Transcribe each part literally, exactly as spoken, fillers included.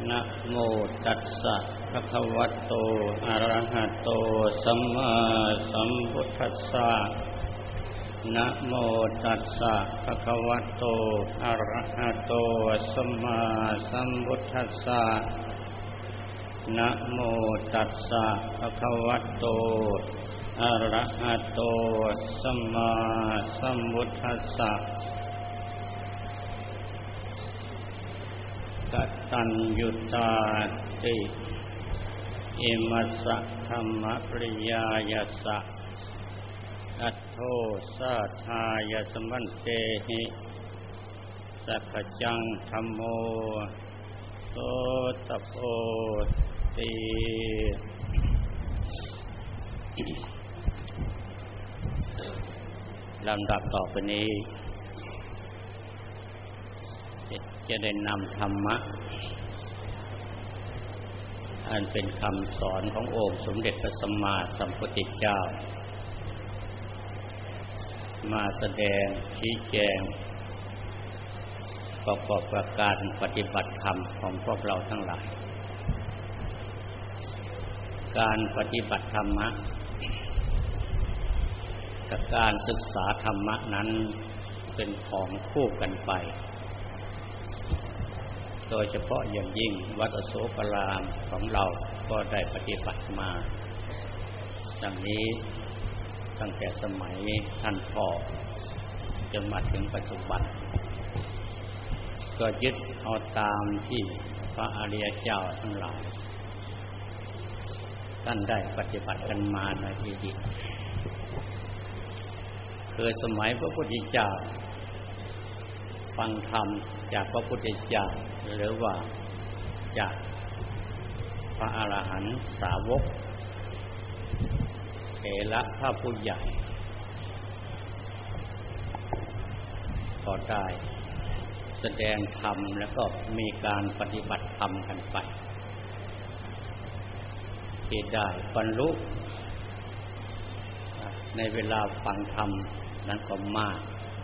นะโมตัสสะภะคะวะโตอะระหะโตสัมมาสัมพุทธัสสะนะโมตัสสะภะคะวะโตอะระหะโตสัมมาสัมพุทธัสสะนะโมตัสสะภะคะวะโตอะระหะโตสัมมาสัมพุทธัสสะกตัญญูตาติอิมัสสะธัมมปริยายัสสะอัตโธสาทายสมันเตหิสัพจังธัมโมโสตโพติลำดับต่อไปนี้จะได้นำธรรมะอันเป็นคำสอนขององค์สมเด็จพระสัมมาสัมพุทธเจ้ามาแสดงชี้แจงประกอบกับการปฏิบัติธรรมของพวกเราทั้งหลายการปฏิบัติธรรมะกับการศึกษาธรรมะนั้นเป็นของคู่กันไปโดยเฉพาะอย่างยิ่งวัดอโศการามของเราก็ได้ปฏิบัติมาดังนี้ตั้งแต่สมัยท่านพ่อจนมาถึงปัจจุบันก็ยึดเอาตามที่พระอริยเจ้าทั้งหลายท่านได้ปฏิบัติกันมาในอดีตคือสมัยพระพุทธเจ้าฟังธรรมจากพระพุทธเจ้าหรือว่าจากพระอรหันต์สาวกเถระพระผู้ใหญ่ก็ได้แสดงธรรมแล้วก็มีการปฏิบัติธรรมกันไปที่ได้บรรลุในเวลาฟังธรรมนั้นก็มาก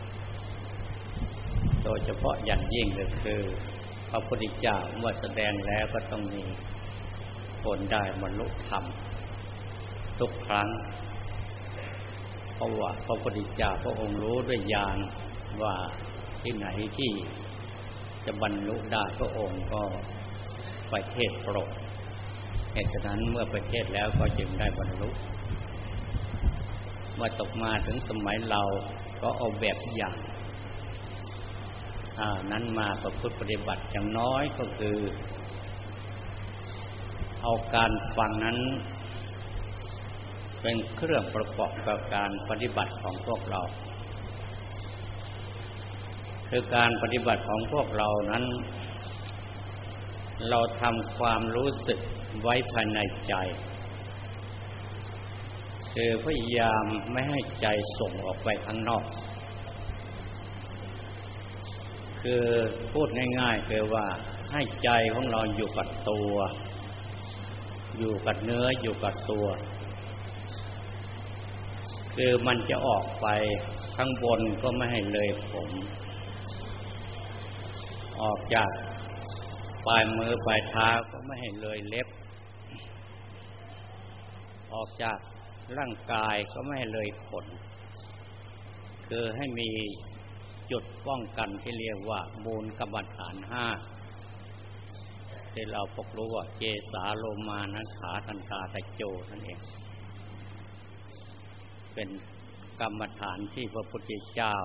โดยเฉพาะอย่างยิ่งก็คือพระพุทธเจ้าเมื่อแสดงแล้วก็ต้องมีคนได้บรรลุธรรมทุกครั้งเพราะว่าพระพุทธเจ้าพระองค์รู้ด้วยญาณว่าที่ไหนที่จะบรรลุได้พระองค์ก็ไปเทศโปรดเหตุฉะนั้นเมื่อไปเทศแล้วก็จึงได้บรรลุเมื่อตกมาถึงสมัยเราก็เอาแบบอย่างนั้นมาประพฤติปฏิบัติอย่างน้อยก็คือเอาการฟังนั้นเป็นเครื่องประกอบกับการปฏิบัติของพวกเราคือการปฏิบัติของพวกเรานั้นเราทำความรู้สึกไว้ภายในใจคือพยายามไม่ให้ใจส่งออกไปข้างนอกคือพูดง่ายๆคือว่าให้ใจของเราอยู่กับตัวอยู่กับเนื้ออยู่กับตัวคือมันจะออกไปข้างบนก็ไม่ให้เลยผมออกจากปลายมือปลายเท้าก็ไม่ให้เลยเล็บออกจากร่างกายก็ไม่ให้เลยขนคือให้มีจุดป้องกันที่เรียกว่ามูลกรรมฐานห้าที่เราพกรู้ว่าเกสาโลมานะขาทันตาตะโจนั่นเองเป็นกรรมฐานที่พระพุทธเจ้า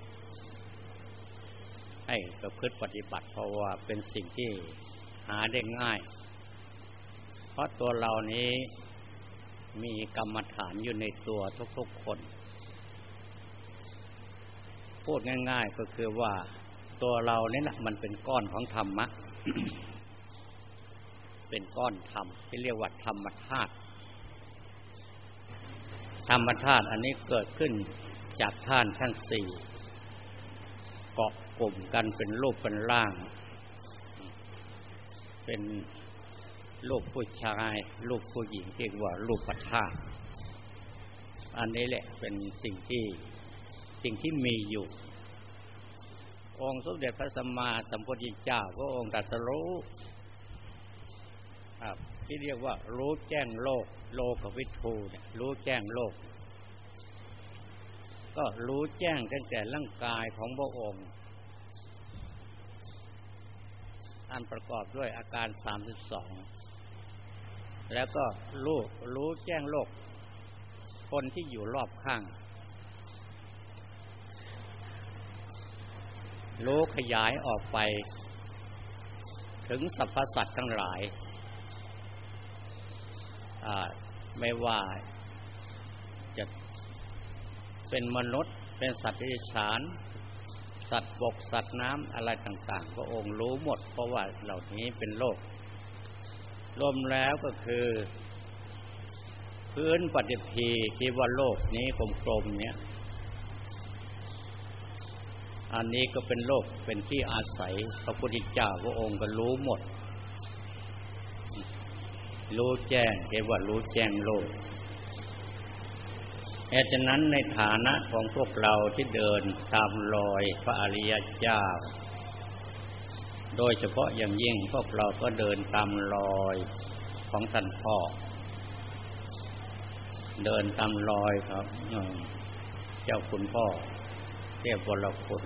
ให้ประพฤติปฏิบัติเพราะว่าเป็นสิ่งที่หาได้ง่ายเพราะตัวเรานี้มีกรรมฐานอยู่ในตัวทุกๆคนพูดง่ายๆก็คือว่าตัวเราเนี่ยนะมันเป็นก้อนของธรรมะ เป็นก้อนธรรมที่เรียกว่าธรรมธาตุธรรมธาตุอันนี้เกิดขึ้นจากธาตุทั้งสี่เกาะกลุ่มกันเป็นรูปเป็นร่างเป็นรูปผู้ชายรูปผู้หญิงเรียกว่ารูปธาตุอันนี้แหละเป็นสิ่งที่สิ่งที่มีอยู่ องค์สมเด็จพระสัมมาสัมพุทธเจ้าพระองค์ตรัสรู้ครับที่เรียกว่ารู้แจ้งโลกโลกวิทูเนี่ยรู้แจ้งโลกก็รู้แจ้งตั้งแต่ร่างกายของพระองค์อันประกอบด้วยอาการสามสิบสองแล้วก็รู้รู้แจ้งโลกคนที่อยู่รอบข้างรู้ขยายออกไปถึงสรรพสัตว์ทั้งหลายไม่ว่าจะเป็นมนุษย์เป็นสัตว์เดรัจฉานสัตว์บกสัตว์น้ำอะไรต่างๆพระองค์รู้หมดเพราะว่าเหล่านี้เป็นโลกรวมแล้วก็คือพื้นปฏิพีที่ว่าโลกนี้กลมๆเนี่ยอันนี้ก็เป็นโลกเป็นที่อาศัยพระพุทธเจ้าพระองค์ก็รู้หมดรู้แจ้งเรียกว่ารู้แจ้งโลกเหตุฉะนั้นในฐานะของพวกเราที่เดินตามรอยพระอริยเจ้าโดยเฉพาะอย่างยิ่งพวกเราก็เดินตามรอยของท่านพ่อเดินตามรอยครับเจ้าคุณพ่อเทพวรคุณ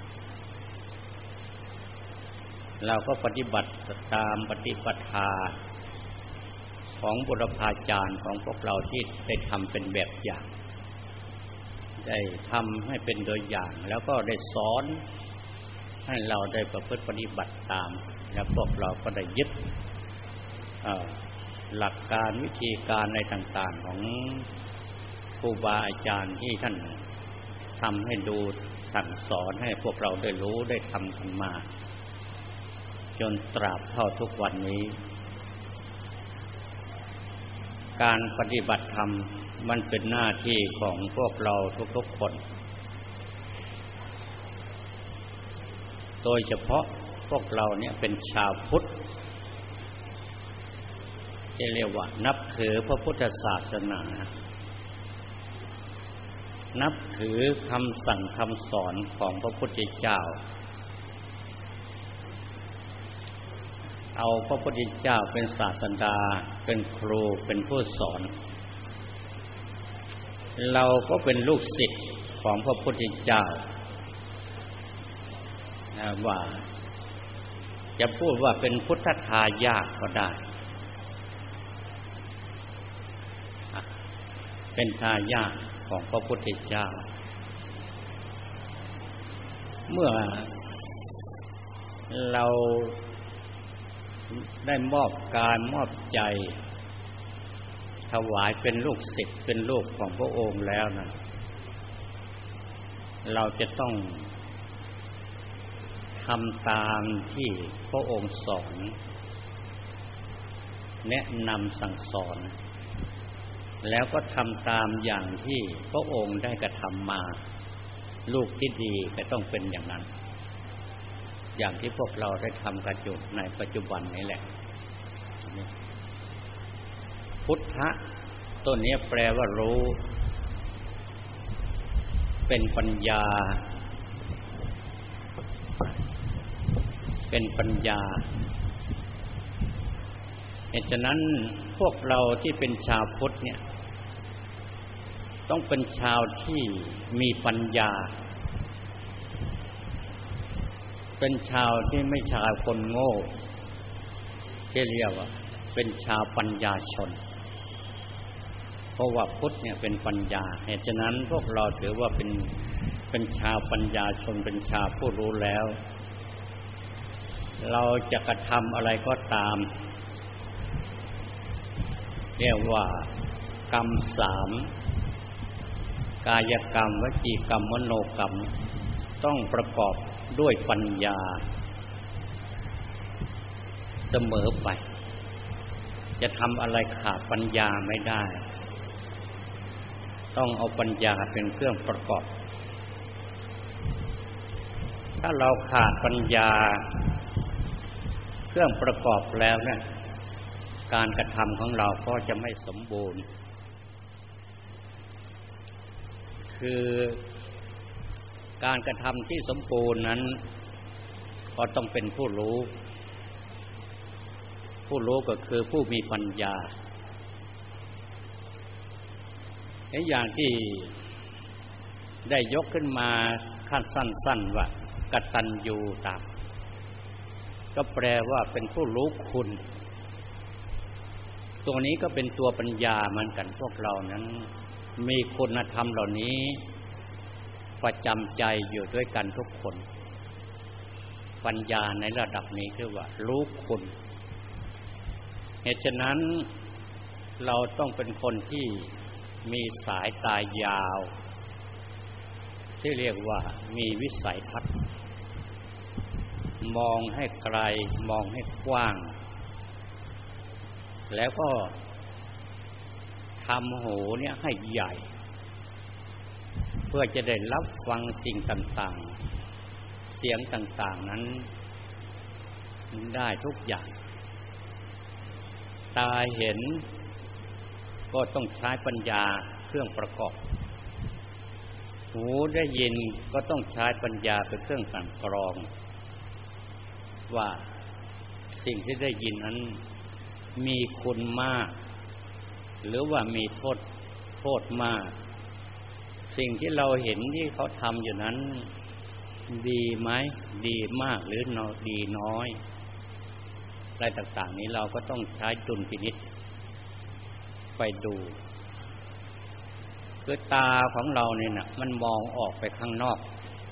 เราก็ปฏิบัติตามปฏิปทาของบุรพาจารย์ของพวกเราที่ได้ทำเป็นแบบอย่างได้ทำให้เป็นตัวอย่างแล้วก็ได้สอนให้เราได้ประพฤติปฏิบัติตามแล้วพวกเราก็ได้ยึดหลักการวิธีการอะไรต่างๆของครูบาอาจารย์ที่ท่านทำให้ดูสั่งสอนให้พวกเราได้รู้ได้ทำกันมาจนตราบเท่าทุกวันนี้การปฏิบัติธรรมมันเป็นหน้าที่ของพวกเราทุกๆคนโดยเฉพาะพวกเราเนี่ยเป็นชาวพุทธจะเรียกว่านับถือพระพุทธศาสนานับถือคำสั่งคำสอนของพระพุทธเจ้าเอาพระพุทธเจ้าเป็นศาสดาเป็นครูเป็นผู้สอนเราก็เป็นลูกศิษย์ของพระพุทธเจ้าว่าจะพูดว่าเป็นพุทธทายาทก็ได้เป็นทายาทของพระพุทธเจ้าเมื่อเราได้มอบกายมอบใจถวายเป็นลูกศิษย์เป็นลูกของพระองค์แล้วนะเราจะต้องทำตามที่พระองค์สอนแนะนำสั่งสอนแล้วก็ทำตามอย่างที่พระองค์ได้กระทำมาลูกที่ดีก็ต้องเป็นอย่างนั้นอย่างที่พวกเราได้ทำกันอยู่ในปัจจุบันนี้แหละพุทธะตัวนี้แปลว่ารู้เป็นปัญญาเป็นปัญญาเหตุฉะนั้นพวกเราที่เป็นชาวพุทธเนี่ยต้องเป็นชาวที่มีปัญญาเป็นชาวที่ไม่ชาวคนโง่ที่เรียกว่าเป็นชาวปัญญาชนเพราะว่าพุทธเนี่ยเป็นปัญญาเหตุฉะนั้นพวกเราถือว่าเป็นเป็นชาวปัญญาชนเป็นชาวผู้รู้แล้วเราจะกระทำอะไรก็ตามเรียกว่ากรรมสามกายกรรมวจีกรรมมโนกรรมต้องประกอบด้วยปัญญาเสมอไปจะทำอะไรขาดปัญญาไม่ได้ต้องเอาปัญญาเป็นเครื่องประกอบถ้าเราขาดปัญญาเครื่องประกอบแล้วเนี่ยการกระทำของเราก็จะไม่สมบูรณ์คือการกระทำที่สมบูรณ์นั้นก็ต้องเป็นผู้รู้ผู้รู้ก็คือผู้มีปัญญาไอ้อย่างที่ได้ยกขึ้นมาขั้นสั้นๆว่ากตัญญูตาก็แปลว่าเป็นผู้รู้คุณตัวนี้ก็เป็นตัวปัญญาเหมือนกันพวกเรานั้นมีคุณธรรมเหล่านี้ประจำใจอยู่ด้วยกันทุกคนปัญญาในระดับนี้คือว่ารู้คุณเหตุฉะนั้นเราต้องเป็นคนที่มีสายตายาวที่เรียกว่ามีวิสัยทัศน์มองให้ไกลมองให้กว้างแล้วก็ทำหูเนี่ยให้ใหญ่เพื่อจะได้รับฟังสิ่งต่างๆเสียงต่างๆนั้นได้ทุกอย่างตาเห็นก็ต้องใช้ปัญญาเครื่องประกอบหูได้ยินก็ต้องใช้ปัญญาเป็นเครื่องกลั่นกรองว่าสิ่งที่ได้ยินนั้นมีคุณมากหรือว่ามีโทษโทษมากสิ่งที่เราเห็นที่เขาทำอยู่นั้นดีไหมดีมากหรือดีน้อยอะไรต่างๆนี้เราก็ต้องใช้ดุลพินิจไปดูคือตาของเราเนี่ยนะมันมองออกไปข้างนอก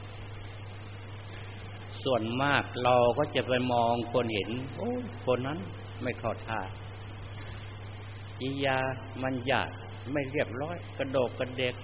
ส่วนมากเราก็จะไปมองคนเห็นโอ้คนนั้นไม่เข้าท่ากิริยามันหยาบไม่เรียบร้อยกระโดกกระเดก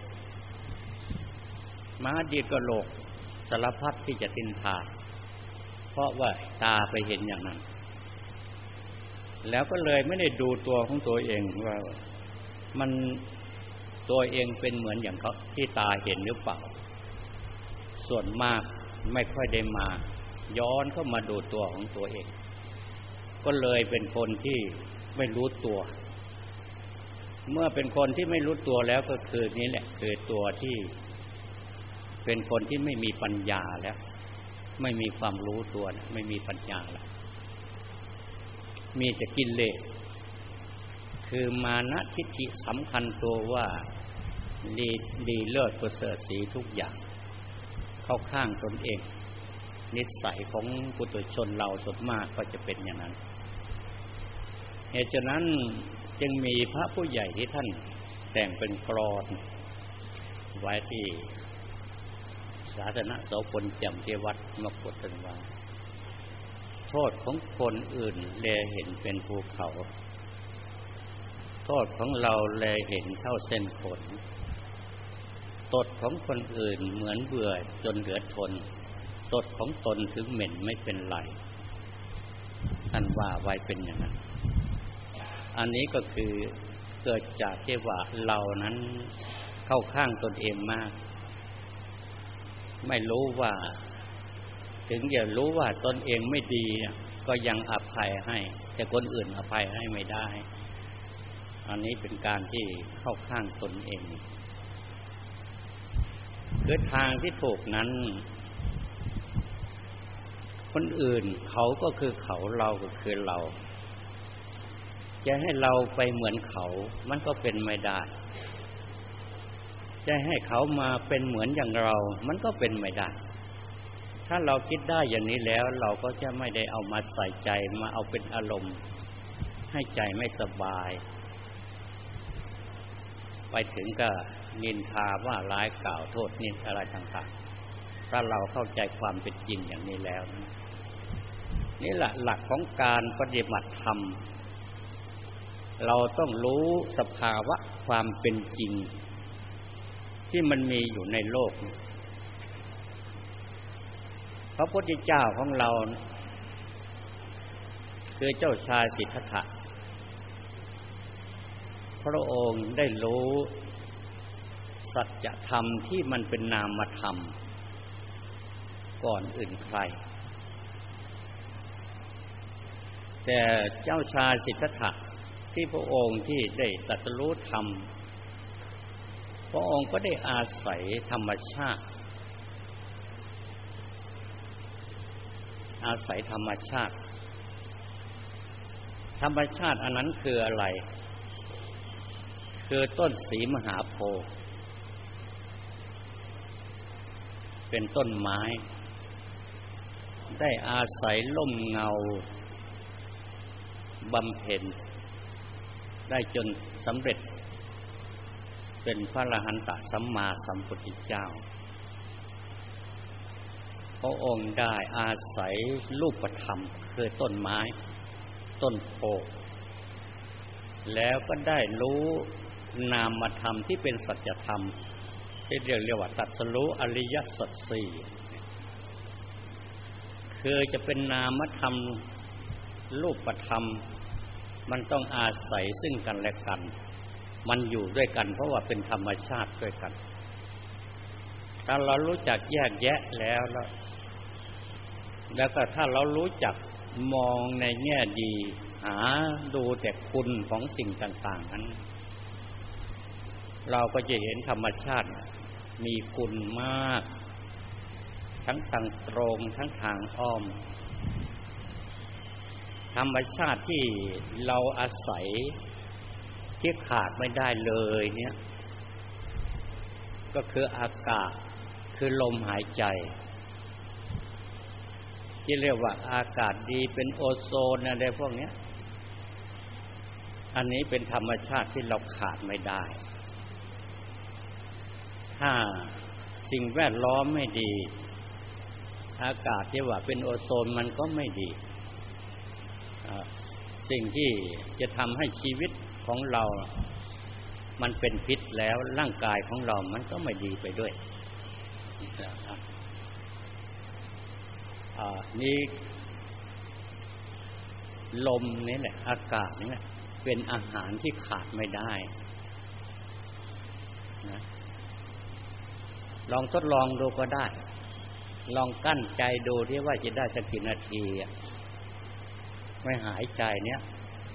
ม้าดีดกระโหลกสารพัดที่จะตินทาเพราะว่าตาไปเห็นอย่างนั้นแล้วก็เลยไม่ได้ดูตัวของตัวเองว่ามันตัวเองเป็นเหมือนอย่างเขาที่ตาเห็นหรือเปล่าส่วนมากไม่ค่อยได้มาย้อนเข้ามาดูตัวของตัวเองก็เลยเป็นคนที่ไม่รู้ตัวเมื่อเป็นคนที่ไม่รู้ตัวแล้วก็คือนี้แหละคือตัวที่เป็นคนที่ไม่มีปัญญาแล้วไม่มีความรู้ตัวไม่มีปัญญาแล้วมีแต่กิเลสคือมานะทิฏฐิสำคัญตัวว่าดีดีเลิศประเสริฐศรีทุกอย่างเข้าข้างตนเองนิสัยของปุถุชนเราส่วนมากก็จะเป็นอย่างนั้นเหตุฉะนั้นจึงมีพระผู้ใหญ่ที่ท่านแต่งเป็นกลอนไว้ที่สาธารณโสพลแจ่มเทวัดมกฏกันว่าโทษของคนอื่นแลเห็นเป็นภูเขาโทษของเราแลเห็นเท่าเส้นขนตดของคนอื่นเหมือนเบื่อจนเหลือทนตดของตนถึงเหม็นไม่เป็นไรท่านว่าไว้เป็นอย่างนั้นอันนี้ก็คือเกิดจากที่ว่าเรานั้นเข้าข้างตนเองมากไม่รู้ว่าถึงจะรู้ว่าตนเองไม่ดีก็ยังอภัยให้แต่คนอื่นอภัยให้ไม่ได้อันนี้เป็นการที่เข้าข้างตนเองคือทางที่ถูกนั้นคนอื่นเขาก็คือเขาเราก็คือเราจะให้เราไปเหมือนเขามันก็เป็นไม่ได้จะให้เขามาเป็นเหมือนอย่างเรามันก็เป็นไม่ได้ถ้าเราคิดได้อย่างนี้แล้วเราก็จะไม่ได้เอามาใส่ใจมาเอาเป็นอารมณ์ให้ใจไม่สบายไปถึงก็นินทาว่าร้ายกล่าวโทษนินอะไรต่างๆถ้าเราเข้าใจความเป็นจริงอย่างนี้แล้วนี่แหละหลักของการปฏิบัติธรรมเราต้องรู้สภาวะความเป็นจริงที่มันมีอยู่ในโลกพระพุทธเจ้าของเราคือเจ้าชายสิทธัตถะพระองค์ได้รู้สัจธรรมที่มันเป็นนามธรรมก่อนอื่นใครแต่เจ้าชายสิทธัตถะที่พระองค์ที่ได้ตรัสรู้ธรรมพระองค์ก็ได้อาศัยธรรมชาติอาศัยธรรมชาติธรรมชาติอันนั้นคืออะไรคือต้นศรีมหาโพธิ์เป็นต้นไม้ได้อาศัยร่มเงาบำเพ็ญได้จนสำเร็จเป็นพระอรหันตสัมมาสัมพุทธเจ้าพระองค์ได้อาศัยรูปธรรมคือต้นไม้ต้นโพธิ์แล้วก็ได้รู้นามธรรมที่เป็นสัจธรรมที่เรียกเรียกว่าตรัสรู้อริยสัจสี่คือจะเป็นนามธรรมรูปธรรมมันต้องอาศัยซึ่งกันและกันมันอยู่ด้วยกันเพราะว่าเป็นธรรมชาติด้วยกันถ้าเรารู้จักแยกแยะแล้วแล้วแล้วก็ถ้าเรารู้จักมองในแง่ดีหาดูแต่คุณของสิ่งต่างๆนั้นเราก็จะเห็นธรรมชาติมีคุณมากทั้งทางตรงทั้งทางอ้อมธรรมชาติที่เราอาศัยที่ขาดไม่ได้เลยเนี่ยก็คืออากาศคือลมหายใจที่เรียกว่าอากาศดีเป็นโอโซนอะไรพวกนี้อันนี้เป็นธรรมชาติที่เราขาดไม่ได้ถ้าสิ่งแวดล้อมไม่ดีอากาศที่ว่าเป็นโอโซนมันก็ไม่ดีสิ่งที่จะทำให้ชีวิตของเรามันเป็นพิษแล้วร่างกายของเรามันก็ไม่ดีไปด้วยนี่ลมนี่แหละอากาศนี่แหละเป็นอาหารที่ขาดไม่ได้นะลองทดลองดูก็ได้ลองกั้นใจดูที่ว่าจะได้สักกี่นาทีไม่หายใจเนี้ย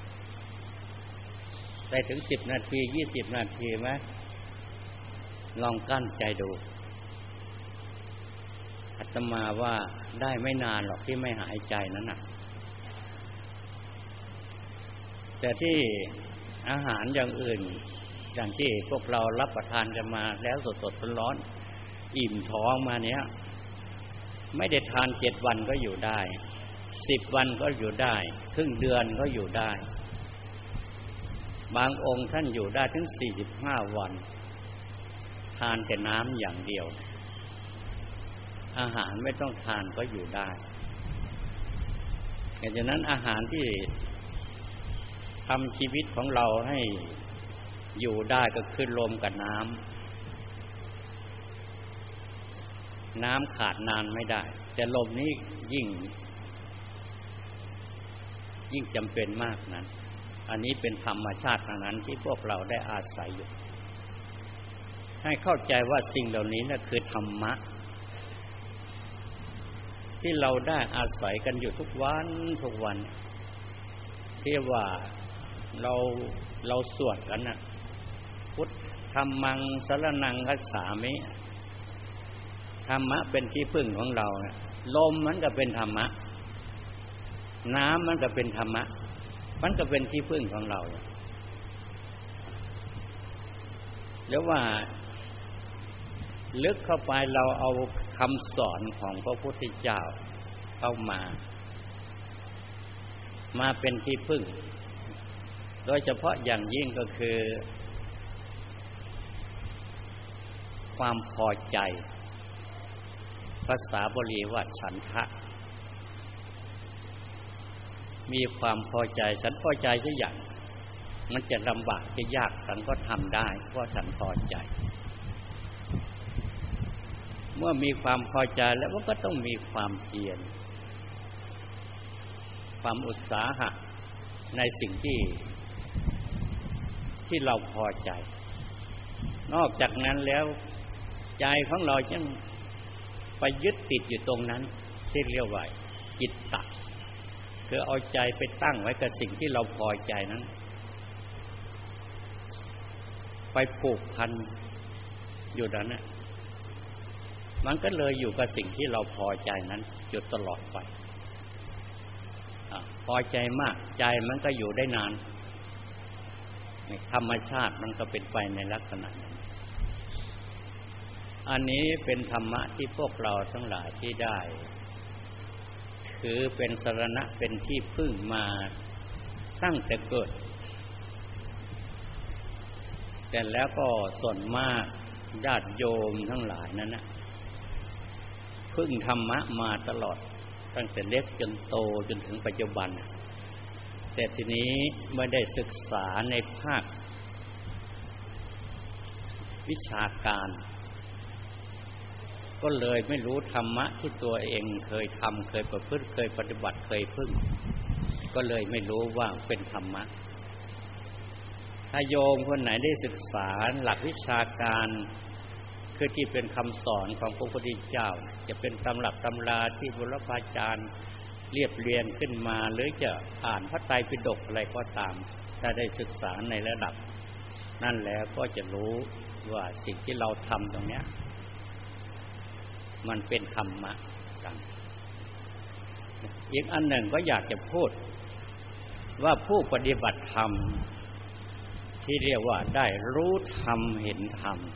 ได้ถึงสิบนาทียี่สิบนาทีไหมลองกั้นใจดูอาตมาว่าได้ไม่นานหรอกที่ไม่หายใจนั้นน่ะแต่ที่อาหารอย่างอื่นอย่างที่พวกเรารับประทานกันมาแล้วสดๆร้อนๆอิ่มท้องมาเนี้ยไม่ได้ทานเจ็ดวันก็อยู่ได้สิบวันก็อยู่ได้ครึ่งเดือนก็อยู่ได้บางองค์ท่านอยู่ได้ถึงสี่สิบห้าวันทานแต่น้ำอย่างเดียวอาหารไม่ต้องทานก็อยู่ได้เพราะฉะนั้นอาหารที่ทำชีวิตของเราให้อยู่ได้ก็คือลมกับน้ำน้ำขาดนานไม่ได้แต่ลมนี้ยิ่งยิ่งจำเป็นมากนั้นอันนี้เป็นธรรมชาติทางนั้นที่พวกเราได้อาศัยอยู่ให้เข้าใจว่าสิ่งเหล่านี้น่ะคือธรรมะที่เราได้อาศัยกันอยู่ทุกวันทุกวันที่ว่าเราเราสวดกันน่ะพุทธัมมังสรณังคัจฉามิธรรมะเป็นที่พึ่งของเราลมมันก็เป็นธรรมะน้ำมันก็เป็นธรรมะมันก็เป็นที่พึ่งของเราแล้วว่าลึกเข้าไปเราเอาคำสอนของพระพุทธเจ้าเข้ามามาเป็นที่พึ่งโดยเฉพาะอย่างยิ่งก็คือความพอใจภาษาบาลีว่าฉันทะมีความพอใจฉันพอใจทุกอย่างมันจะลำบากจะยากฉันก็ทำได้เพราะฉันพอใจเมื่อมีความพอใจแล้วก็ต้องมีความเพียรความอุตสาหะในสิ่งที่ที่เราพอใจนอกจากนั้นแล้วใจของเราจึงไปยึดติดอยู่ตรงนั้นที่เรียกว่าจิตตะคือเอาใจไปตั้งไว้กับสิ่งที่เราพอใจนั้นไปผูกพันอยู่นั้นนะมันก็เลยอยู่กับสิ่งที่เราพอใจนั้นอยู่ตลอดไปพอใจมากใจมันก็อยู่ได้นานธรรมชาติมันก็เป็นไปในลักษณะนั้นอันนี้เป็นธรรมะที่พวกเราทั้งหลายที่ได้ถือเป็นสรณะเป็นที่พึ่งมาตั้งแต่เกิดแต่แล้วก็ส่วนมากญาติโยมทั้งหลายนั้นนะพึ่งธรรมะมาตลอดตั้งแต่เล็กจนโตจนถึงปัจจุบันแต่ทีนี้ไม่ได้ศึกษาในภาควิชาการก็เลยไม่รู้ธรรมะที่ตัวเองเคยทำเคยประพฤติเคยปฏิบัติเคยพึ่งก็เลยไม่รู้ว่าเป็นธรรมะถ้าโยมคนไหนได้ศึกษาหลักวิชาการคือที่เป็นคำสอนของพระพุทธเจ้าจะเป็นตำรับตำราที่บุรพาจารย์เรียบเรียงขึ้นมาหรือจะอ่านพระไตรปิฎกอะไรก็ตามถ้าได้ศึกษาในระดับนั่นแล้วก็จะรู้ว่าสิ่งที่เราทำตรงนี้มันเป็นธรรมะกันอีกอันหนึ่งก็อยากจะพูดว่าผู้ปฏิบัติธรรมที่เรียกว่าได้รู้ธรรมเห็นธรรม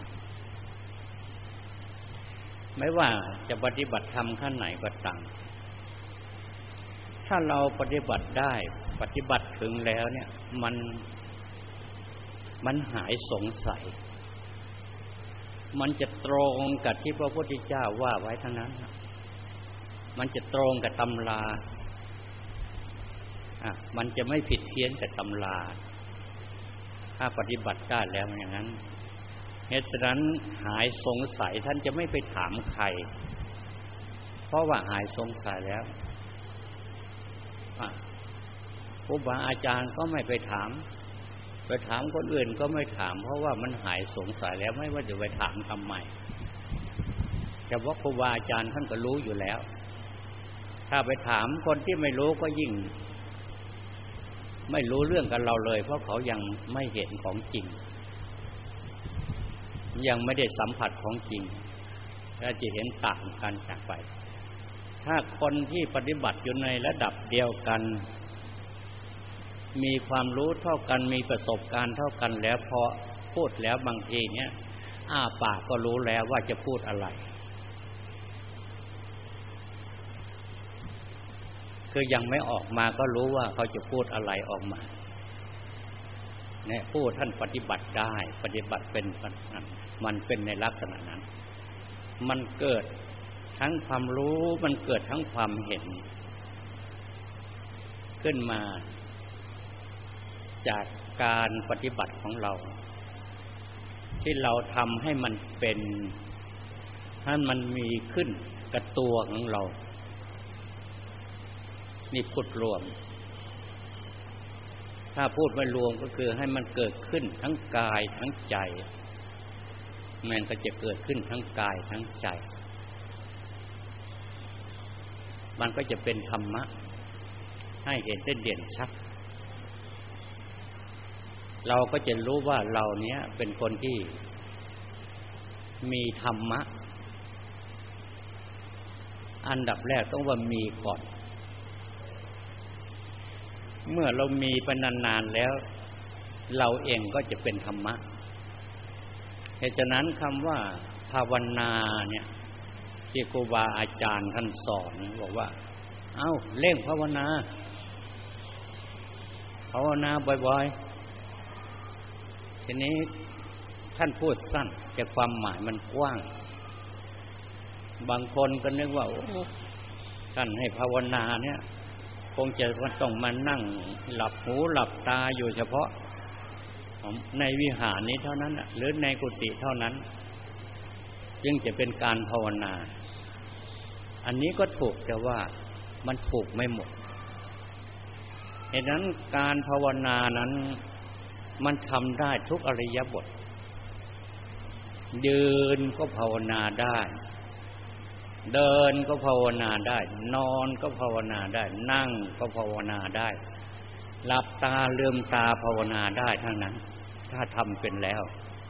ไม่ว่าจะปฏิบัติธรรมขั้นไหนก็ตามถ้าเราปฏิบัติได้ปฏิบัติถึงแล้วเนี่ยมันมันหายสงสัยมันจะตรงกับที่พระพุทธเจ้าว่าไว้ทั้งนั้นมันจะตรงกับตำราอ่ะมันจะไม่ผิดเพี้ยนกับตำราถ้าปฏิบัติได้แล้วอย่างนั้นเหตุฉะนั้นหายสงสัยท่านจะไม่ไปถามใครเพราะว่าหายสงสัยแล้วครูบาอาจารย์ก็ไม่ไปถามไปถามคนอื่นก็ไม่ถามเพราะว่ามันหายสงสัยแล้วไม่ว่าจะไปถามทำไมแต่ว่าครูบาอาจารย์ท่านก็รู้อยู่แล้วถ้าไปถามคนที่ไม่รู้ก็ยิ่งไม่รู้เรื่องกับเราเลยเพราะเขายังไม่เห็นของจริงยังไม่ได้สัมผัสของจริงและจะเห็นต่างกันจากไปถ้าคนที่ปฏิบัติอยู่ในระดับเดียวกันมีความรู้เท่ากันมีประสบการณ์เท่ากันแล้วพอพูดแล้วบางทีเนี้ยอ้าปากก็รู้แล้วว่าจะพูดอะไรคือยังไม่ออกมาก็รู้ว่าเขาจะพูดอะไรออกมาเนี่ยผู้ท่านปฏิบัติได้ปฏิบัติเป็นมันเป็นในลักษณะนั้นมันเกิดทั้งความรู้มันเกิดทั้งความเห็นขึ้นมาจากการปฏิบัติของเราที่เราทำให้มันเป็นให้มันมีขึ้นกับตัวของเรานี่พูดรวมถ้าพูดไม่รวมก็คือให้มันเกิดขึ้นทั้งกายทั้งใจมันก็จะเกิดขึ้นทั้งกายทั้งใจมันก็จะเป็นธรรมะให้เห็นได้เด่นชัดเราก็จะรู้ว่าเราเนี้ยเป็นคนที่มีธรรมะอันดับแรกต้องว่ามีก่อนเมื่อเรามีไปนานๆแล้วเราเองก็จะเป็นธรรมะเหตุฉะนั้นคำว่าภาวนาเนี่ยที่ครูบาอาจารย์ท่านสอนบอกว่าเอ้าเร่งภาวนาภาวนาบ่อยๆทีนี้ท่านพูดสั้นแต่ความหมายมันกว้างบางคนก็นึกว่าโอ้ท่านให้ภาวนาเนี่ยคงจะต้องมานั่งหลับหูหลับตาอยู่เฉพาะในวิหารนี้เท่านั้นหรือในกุฏิเท่านั้นจึงจะเป็นการภาวนาอันนี้ก็ถูกแต่ว่ามันถูกไม่หมดเหตุนั้นการภาวนานั้นมันทำได้ทุกอริยบทยืนก็ภาวนาได้เดินก็ภาวนาได้นอนก็ภาวนาได้นั่งก็ภาวนาได้หลับตาลืมตาภาวนาได้ทั้งนั้นถ้าทำเป็นแล้ว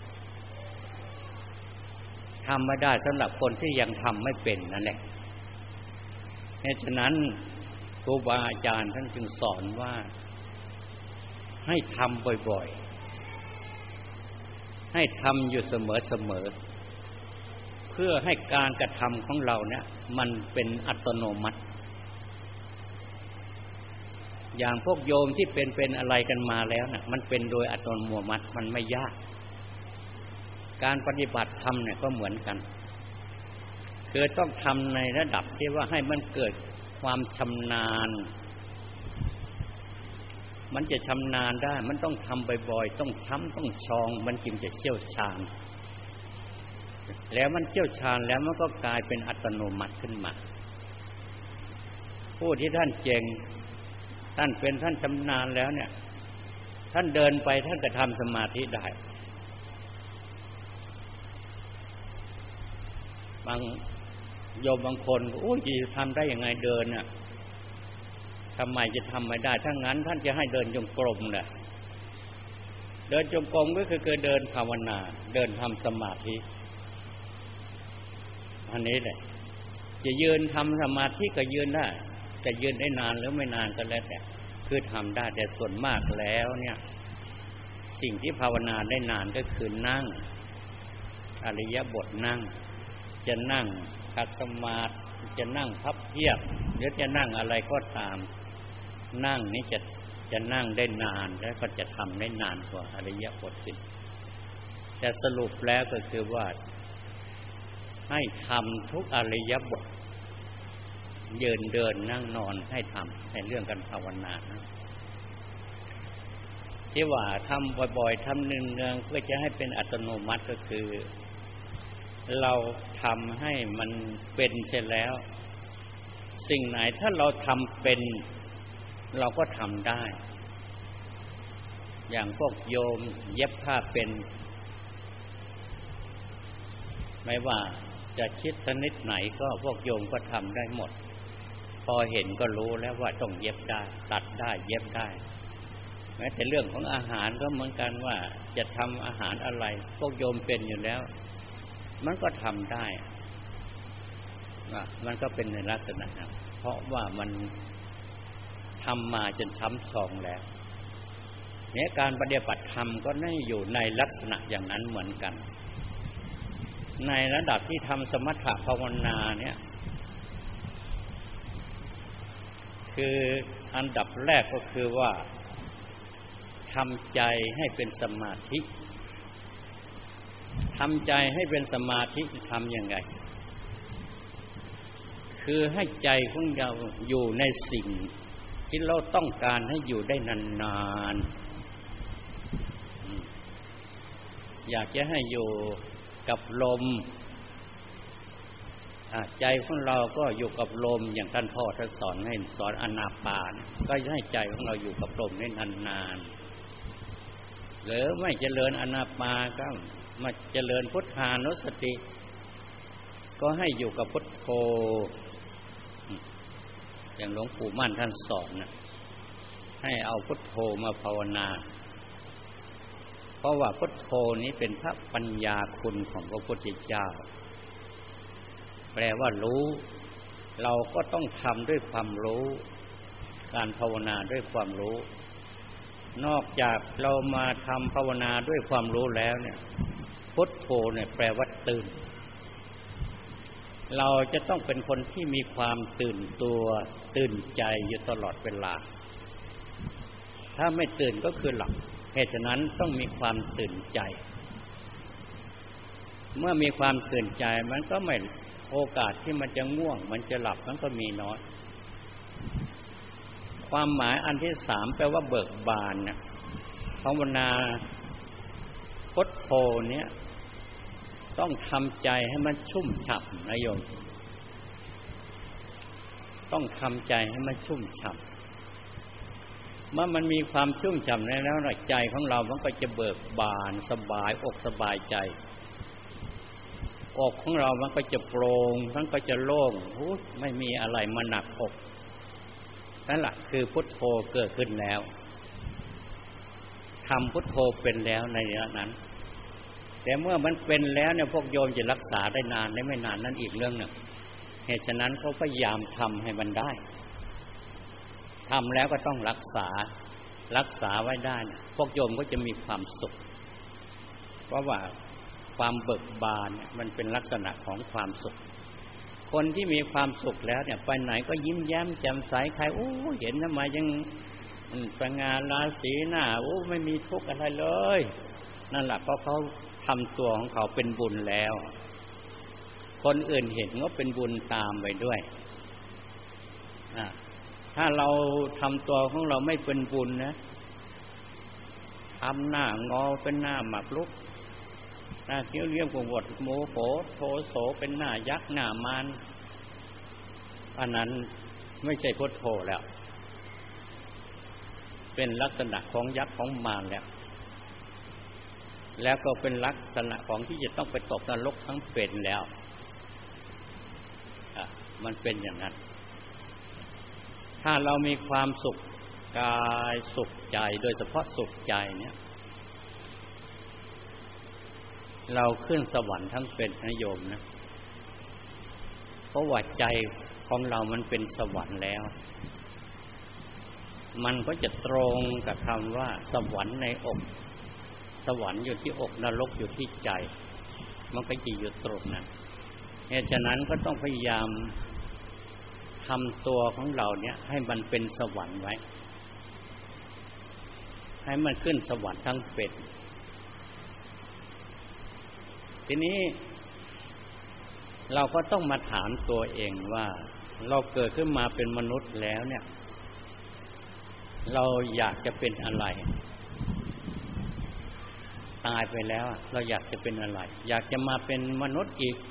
ทำไม่ได้สำหรับคนที่ยังทำไม่เป็นนั่นแหละเพราะฉะนั้นครูรูบาอาจารย์ท่านจึงสอนว่าให้ทำบ่อยๆให้ทำอยู่เสมอๆเพื่อให้การกระทำของเราเนี่ยมันเป็นอัตโนมัติอย่างพวกโยมที่เป็นเป็นอะไรกันมาแล้วน่ะมันเป็นโดยอัตโนมัติมันไม่ยากการปฏิบัติธรรมเนี่ยก็เหมือนกันคือต้องทำในระดับที่ว่าให้มันเกิดความชำนาญมันจะชำนาญได้มันต้องทำบ่อยๆต้องช้ำต้องชองมันจึงจะเชี่ยวชาญแล้วมันเชี่ยวชาญแล้วมันก็กลายเป็นอัตโนมัติขึ้นมาผู้ที่ท่านเก่งท่านเป็นท่านชำนาญแล้วเนี่ยท่านเดินไปท่านก็ทำสมาธิได้บางโยมบางคนโอ้ยจะทำได้ยังไงเดินน่ะทำไมจะทำไม่ได้ถ้างั้นท่านจะให้เดินจงกรมน่ะเดินจงกรมก็คือเดินภาวนาเดินทำสมาธิอันนี้แหละจะยืนทำสมาธิก็ยืนได้จะยืนได้นานหรือไม่นานก็แล้วแต่คือทำได้แต่ส่วนมากแล้วเนี่ยสิ่งที่ภาวนาได้นานก็คือนั่งอริยบทนั่งจะนั่งขัดสมาธิจะนั่งพับเพียบหรือจะนั่งอะไรก็ตามนั่งนี้จะจะนั่งได้นานและก็จะทำได้นานกว่าอริยบทสิแต่สรุปแล้วก็คือว่าให้ทำทุกอริยบทยืนเดินนั่งนอนให้ทำในเรื่องการภาวนานะที่ว่าทำบ่อยๆทำเนืองๆเพื่อจะให้เป็นอัตโนมัติก็คือเราทำให้มันเป็นเสร็จแล้วสิ่งไหนถ้าเราทำเป็นเราก็ทำได้อย่างพวกโยมเย็บผ้าเป็นไม่ว่าจะชิดชนิดไหนก็พวกโยมก็ทำได้หมดพอเห็นก็รู้แล้วว่าต้องเย็บได้ตัดได้เย็บได้แม้แต่เรื่องของอาหารก็เหมือนกันว่าจะทำอาหารอะไรพวกโยมเป็นอยู่แล้วมันก็ทำได้ว่ามันก็เป็นในลักษณะนั้นเพราะว่ามันทำมาจนช้ำชองแล้วเนี่ยการปฏิบัติธรรมก็ได้อยู่ในลักษณะอย่างนั้นเหมือนกันในระดับที่ทำสมถะภาวนาเนี่ยคืออันดับแรกก็คือว่าทำใจให้เป็นสมาธิทำใจให้เป็นสมาธิจะทำยังไงคือให้ใจของเราอยู่ในสิ่งที่เราต้องการให้อยู่ได้นานๆอยากจะให้อยู่กับลมใจของเราก็อยู่กับลมอย่างท่านพ่อท่านสอนให้สอนอานาปานก็ให้ใจของเราอยู่กับลมได้นานๆหรือไม่เจริญอานาปานก็มาเจริญพุทธานุสติก็ให้อยู่กับพุทโธอย่างหลวงปู่มั่นท่านสอนนะให้เอาพุทโธมาภาวนาเพราะว่าพุทโธนี้เป็นพระปัญญาคุณของพระพุทธเจ้าแปลว่ารู้เราก็ต้องทำด้วยความรู้การภาวนาด้วยความรู้นอกจากเรามาทำภาวนาด้วยความรู้แล้วเนี่ยพุทโธเนี่ยแปลว่าตื่นเราจะต้องเป็นคนที่มีความตื่นตัวตื่นใจอยู่ตลอดเวลาถ้าไม่ตื่นก็คือหลับเหตุฉะนั้นต้องมีความตื่นใจเมื่อมีความตื่นใจมันก็ไม่โอกาสที่มันจะง่วงมันจะหลับมันก็มีน้อยความหมายอันที่สามแปลว่าเบิกบานนะภาวนาพุทโธเนี่ยต้องทำใจให้มันชุ่มฉ่ำนะโยมต้องทำใจให้มันชุ่มฉ่ำเมื่อมันมีความชุ่มฉ่ำแล้วใจของเรามันก็จะเบิกบานสบายอกสบายใจอกของเรามันก็จะโปร่งมันก็จะโล่งไม่มีอะไรมาหนักอกนั่นแหละคือพุทโธเกิดขึ้นแล้วทำพุทโธเป็นแล้วในระยะนั้นแต่เมื่อมันเป็นแล้วเนี่ยพวกโยมจะรักษาได้นานได้ไม่นานนั่นอีกเรื่องหนึ่งเหตุฉะนั้นเขาพยายามทำให้มันได้ทำแล้วก็ต้องรักษารักษาไว้ได้นะพวกโยมก็จะมีความสุขเพราะว่าความเบิกบานเนี่ยมันเป็นลักษณะของความสุขคนที่มีความสุขแล้วเนี่ยไปไหนก็ยิ้มแย้มแจ่มใสใครโอ้เห็นทำไมยังสง่าราศีหน้าโอ้ไม่มีทุกข์อะไรเลยนั่นแหละเพราะเขาทำตัวของเขาเป็นบุญแล้วคนอื่นเห็นก็เป็นบุญตามไปด้วยถ้าเราทำตัวของเราไม่เป็นบุญนะทำหน้างอเป็นหน้าหมักลุกหน้าเขี้ยวเลี้ยงกงวดโมโหโทโสเป็นหน้ายักษ์หน้ามารอันนั้นไม่ใช่พุทโธแล้วเป็นลักษณะของยักษ์ของมารแล้วแล้วก็เป็นลักษณะของที่จะต้องไปตกนรกทั้งเป็นแล้วอ่ะมันเป็นอย่างนั้นถ้าเรามีความสุขกายสุขใจโดยเฉพาะสุขใจเนี่ยเราขึ้นสวรรค์ทั้งเป็นนะโยมนะเพราะว่าใจของเรามันเป็นสวรรค์แล้วมันก็จะตรงกับคำว่าสวรรค์ในอกสวรรค์อยู่ที่อกนรกอยู่ที่ใจมันก็จะอยู่ตรงนั้นเหตุฉะนั้นก็ต้องพยายามทำตัวของเราเนี่ยให้มันเป็นสวรรค์ไว้ให้มันขึ้นสวรรค์ทั้งเป็นทีนี้เราก็ต้องมาถามตัวเองว่าเราเกิดขึ้นมาเป็นมนุษย์แล้วเนี่ยเราอยากจะเป็นอะไรตายไปแล้วเราอยากจะเป็นอะไรอยากจะมาเป็นมนุษย์อีก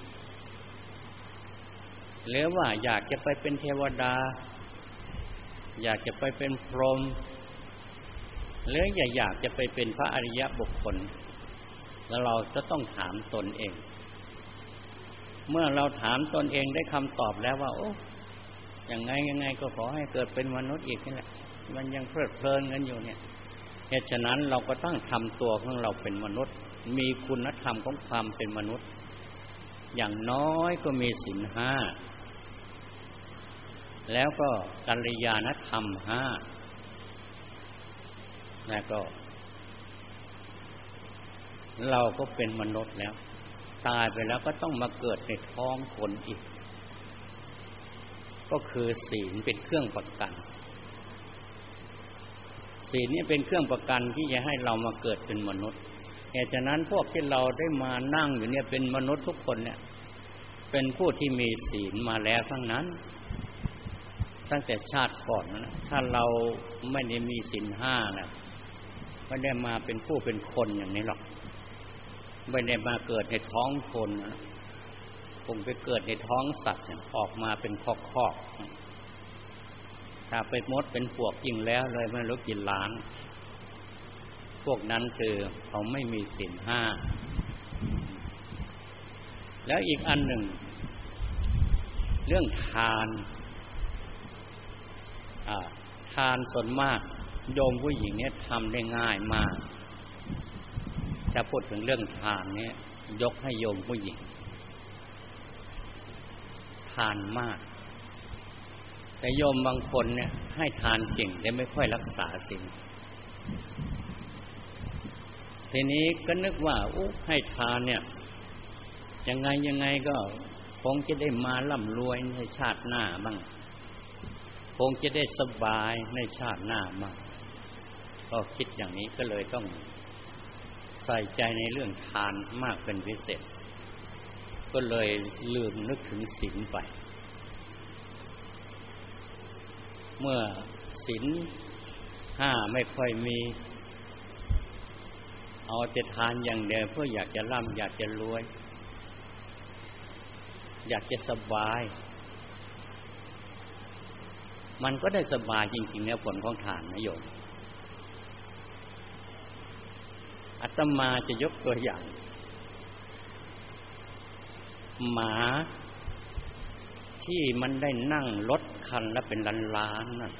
หรือว่าอยากจะไปเป็นเทวดาอยากจะไปเป็นพรหมหรืออยากอยากจะไปเป็นพระอริยบุคคลแล้วเราจะต้องถามตนเองเมื่อเราถามตนเองได้คำตอบแล้วว่าโอ้ยังไงยังไงก็ขอให้เกิดเป็นมนุษย์อีกนี่แหละมันยังเพลิดเพลินกันอยู่เนี่ยเหตุฉะนั้นเราก็ต้องทำตัวของเราเป็นมนุษย์มีคุณธรรมของความเป็นมนุษย์อย่างน้อยก็มีศีลห้าแล้วก็กัลยาณธรรมห้าแล้วก็เราก็เป็นมนุษย์แล้วตายไปแล้วก็ต้องมาเกิดในท้องคนอีกก็คือศีลเป็นเครื่องประกันศีลนี้เป็นเครื่องประกันที่จะให้เรามาเกิดเป็นมนุษย์เหตุฉะนั้นพวกที่เราได้มานั่งอยู่เนี่ยเป็นมนุษย์ทุกคนเนี่ยเป็นผู้ที่มีศีลมาแล้วทั้งนั้นตั้งแต่ชาติก่อนนะถ้าเราไม่ได้มีศีลห้านะไม่ได้มาเป็นผู้เป็นคนอย่างนี้หรอกไม่ได้มาเกิดในท้องคนนะคงไปเกิดในท้องสัตว์ออกมาเป็นคอกๆถ้าไปมดเป็นพวกจริงแล้วเลยไม่รู้กี่ล้านพวกนั้นคือเขาไม่มีศีลห้าแล้วอีกอันหนึ่งเรื่องทานทานส่วนมากโยมผู้หญิงเนี่ยทำได้ง่ายมากถ้าพูดถึงเรื่องทานเนี่ยยกให้โยมผู้หญิงทานมากแต่โยมบางคนเนี่ยให้ทานเก่งแต่ไม่ค่อยรักษาศีลทีนี้ก็นึกว่าอู้ให้ทานเนี่ยยังไงยังไงก็คงจะได้มาร่ำรวยในชาติหน้าบ้างคงจะได้สบายในชาติหน้าบ้างก็คิดอย่างนี้ก็เลยต้องใส่ใจในเรื่องทานมากเป็นพิเศษก็เลยลืมนึกถึงศีลไปเมื่อศีลห้าไม่ค่อยมีเอาแต่ทานอย่างเดียวเพื่ออยากจะร่ำอยากจะรวยอยากจะสบายมันก็ได้สบายจริงๆแล้วผลของทานนะโยมอาตมาจะยกตัวอย่างหมาที่มันได้นั่งรถคันละเป็นล้านๆน่ะ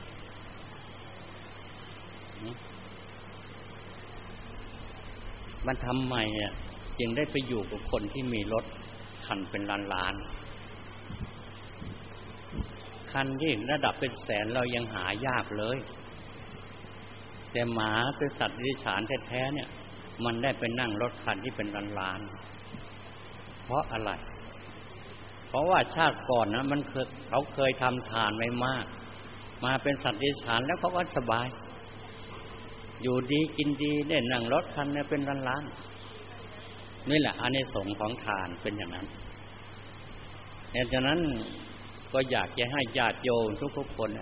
มันทำไมอ่ะจึงได้ไปอยู่กับคนที่มีรถคันเป็นล้านๆคันที่ระดับเป็นแสนเรายังหายากเลยแต่หมาเป็นสัตว์ดิฉันแท้ๆเนี่ยมันได้ไปนั่งรถคันที่เป็นล้านๆเพราะอะไรเพราะว่าชาติก่อนนะมันเคยเขาเคยทำทานไว้มากมาเป็นสัตว์ดิฉันแล้วเขาก็สบายอยู่ดีกินดีได้นั่งรถคันเนี่ยเป็นล้านๆนี่แหละอานิสงส์ของทานเป็นอย่างนั้นดังนั้นก็อยากจะให้ญาติโยมทุกๆคน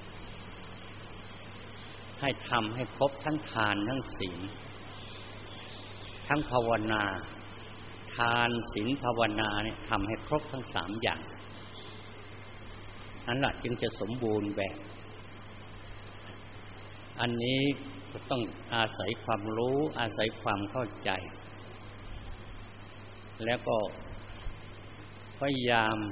ให้ทำให้ครบทั้งทานทั้งศีลทั้งภาวนาทานศีลภาวนาเนี่ยทำให้ครบทั้งสามอย่างนั่นแหละจึงจะสมบูรณ์แบบอันนี้ก็ต้องอาศัยความรู้อาศัยความเข้าใจแล้วก็พยายาม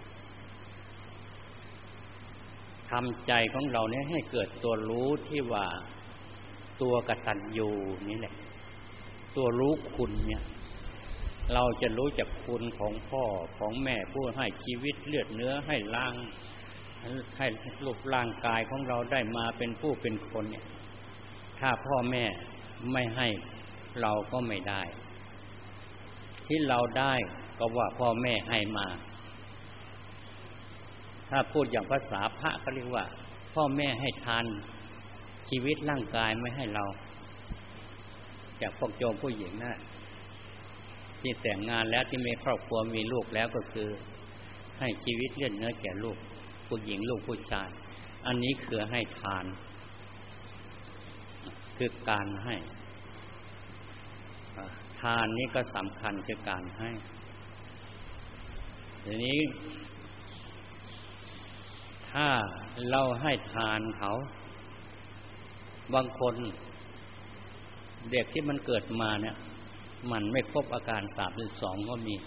ทำใจของเราเนี่ยให้เกิดตัวรู้ที่ว่าตัวกตัญญูนี่แหละตัวรู้คุณเนี่ยเราจะรู้จักคุณของพ่อของแม่ผู้ให้ชีวิตเลือดเนื้อให้ร่างให้รูปร่างกายของเราได้มาเป็นผู้เป็นคนเนี่ยถ้าพ่อแม่ไม่ให้เราก็ไม่ได้ที่เราได้ก็ว่าพ่อแม่ให้มาถ้าพูดอย่างภาษาพระก็เรียกว่าพ่อแม่ให้ทานชีวิตร่างกายไม่ให้เราจากพวกโยมผู้หญิงนะที่แต่งงานแล้วที่มีครอบครัวมีลูกแล้วก็คือให้ชีวิตเลือดเนื้อแก่ลูกผู้หญิงลูกผู้ชายอันนี้คือให้ทานคือการให้ทานนี้ก็สำคัญคือการให้ทีนี้ถ้าเราให้ทานเขาบางคนเด็กที่มันเกิดมาเนี่ยมันไม่ครบอาการสามสิบสองก็มี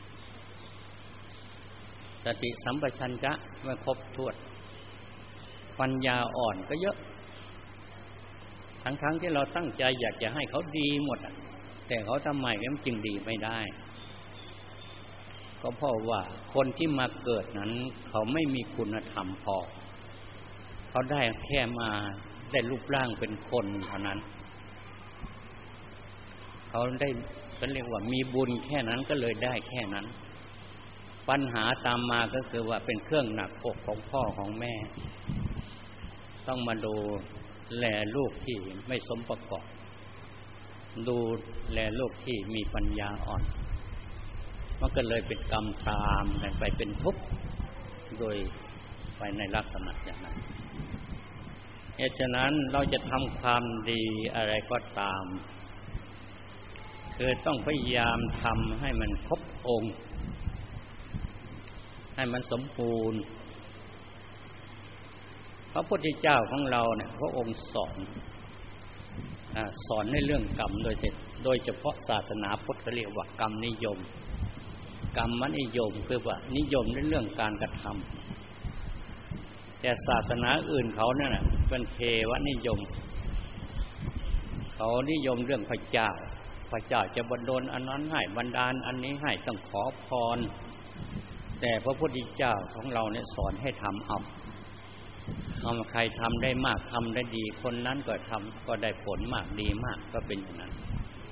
สติสัมปชัญญะไม่ครบถ้วนปัญญาอ่อนก็เยอะทั้งๆ ท, ที่เราตั้งใจอยากจะให้เขาดีหมดแต่เขาทำไมมันจึงดีไม่ได้ก็เพราะว่าคนที่มาเกิดนั้นเขาไม่มีคุณธรรมพอเขาได้แค่มาได้รูปร่างเป็นคนเท่านั้นเขาได้ก็เรียกว่ามีบุญแค่นั้นก็เลยได้แค่นั้นปัญหาตามมาก็คือว่าเป็นเครื่องหนักอกของพ่อของแม่ต้องมาดูแลลูกที่ไม่สมประกอบดูแลลูกที่มีปัญญาอ่อนมันก็เลยเป็นกรรมตามกันไปเป็นทุกข์โดยไปในลักษณะอย่างนั้นเหตุฉะนั้นเราจะทำความดีอะไรก็ตามคือต้องพยายามทำให้มันครบองค์ให้มันสมบูรณ์พระพุทธเจ้าของเราเนี่ยพระองค์สอนอ่าสอนในเรื่องกรรมโดยโดยเฉพาะศาสนาพุทธเรียกว่ากรรมนิยมกรรมนิยมคือว่านิยมในเรื่องการกระทำแต่ศาสนาอื่นเขาเนี่ยเป็นเทวนิยมเขานิยมเรื่องพระเจ้าพระเจ้าจะบันดาลอันนั้นให้บันดาลอันนี้ให้ต้องขอพรแต่พระพุทธเจ้าของเราเนี่ยสอนให้ทำเอาทำใครทำได้มากทำได้ดีคนนั้นก็ทำก็ได้ผลมากดีมากก็เป็นอย่างนั้น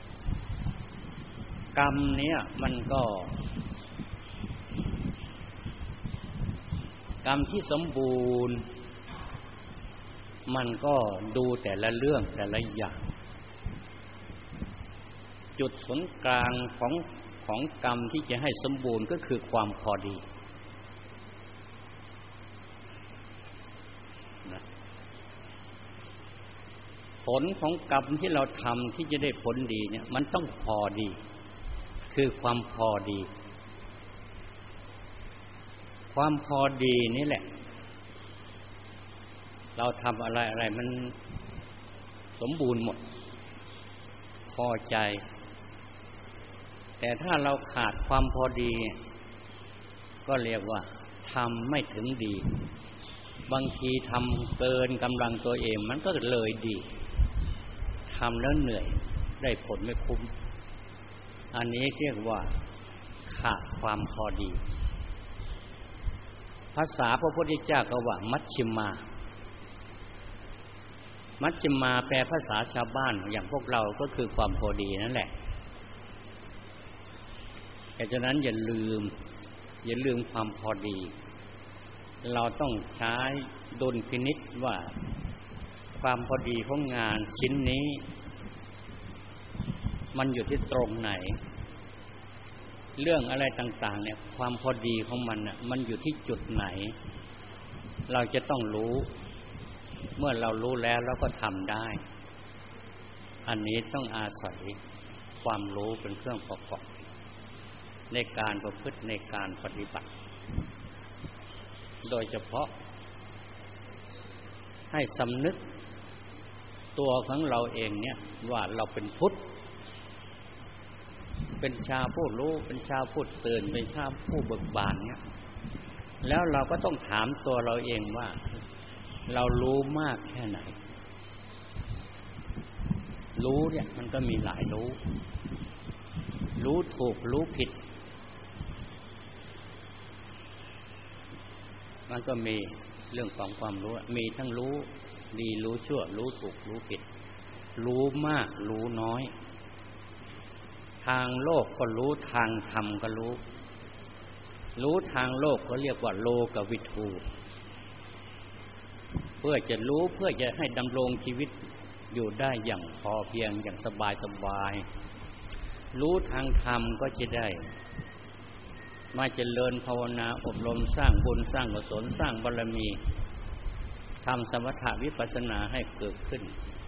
กรรมเนี่ยมันก็กรรมที่สมบูรณ์มันก็ดูแต่ละเรื่องแต่ละอย่างจุดศูนย์กลางของของกรรมที่จะให้สมบูรณ์ก็คือความพอดีนะผลของกรรมที่เราทำที่จะได้ผลดีเนี่ยมันต้องพอดีคือความพอดีความพอดีนี่แหละเราทำอะไรอะไรมันสมบูรณ์หมดพอใจแต่ถ้าเราขาดความพอดีก็เรียกว่าทำไม่ถึงดีบางทีทำเกินกำลังตัวเองมันก็เลยดีทำแล้วเหนื่อยได้ผลไม่คุ้มอันนี้เรียกว่าขาดความพอดีพภาษาพระพุทธเจ้าก็ว่ามัชฌิมามัชฌิมาแปลภาษาชาวบ้านอย่างพวกเราก็คือความพอดีนั่นแหละแต่ฉะนั้นอย่าลืมอย่าลืมความพอดีเราต้องใช้ดุลพินิจว่าความพอดีของงานชิ้นนี้มันอยู่ที่ตรงไหนเรื่องอะไรต่างๆเนี่ยความพอดีของมันน่ะมันอยู่ที่จุดไหนเราจะต้องรู้เมื่อเรารู้แล้วเราก็ทำได้อันนี้ต้องอาศัยความรู้เป็นเครื่องประกอบในการประพฤติในการปฏิบัติโดยเฉพาะให้สำนึกตัวของเราเองเนี่ยว่าเราเป็นพุทธเป็นชาวผู้รู้เป็นชาวผู้ตื่นเป็นชาวผู้เบิกบานเนี่ยแล้วเราก็ต้องถามตัวเราเองว่าเรารู้มากแค่ไหนรู้เนี่ยมันก็มีหลายรู้รู้ถูกรู้ผิดมันก็มีเรื่องของความรู้มีทั้งรู้ดีรู้ชั่วรู้ถูกรู้ผิดรู้มากรู้น้อยทางโลกก็รู้ทางธรรมก็รู้รู้ทางโลกเขาเรียกว่าโลกวิทูเพื่อจะรู้เพื่อจะให้ดำรงชีวิตอยู่ได้อย่างพอเพียงอย่างสบายสบายรู้ทางธรรมก็จะได้มาเจริญภาวนาอบรมสร้างบุญสร้างกุศลสร้างบารมีทำสมถะวิปัสสนาให้เกิดขึ้น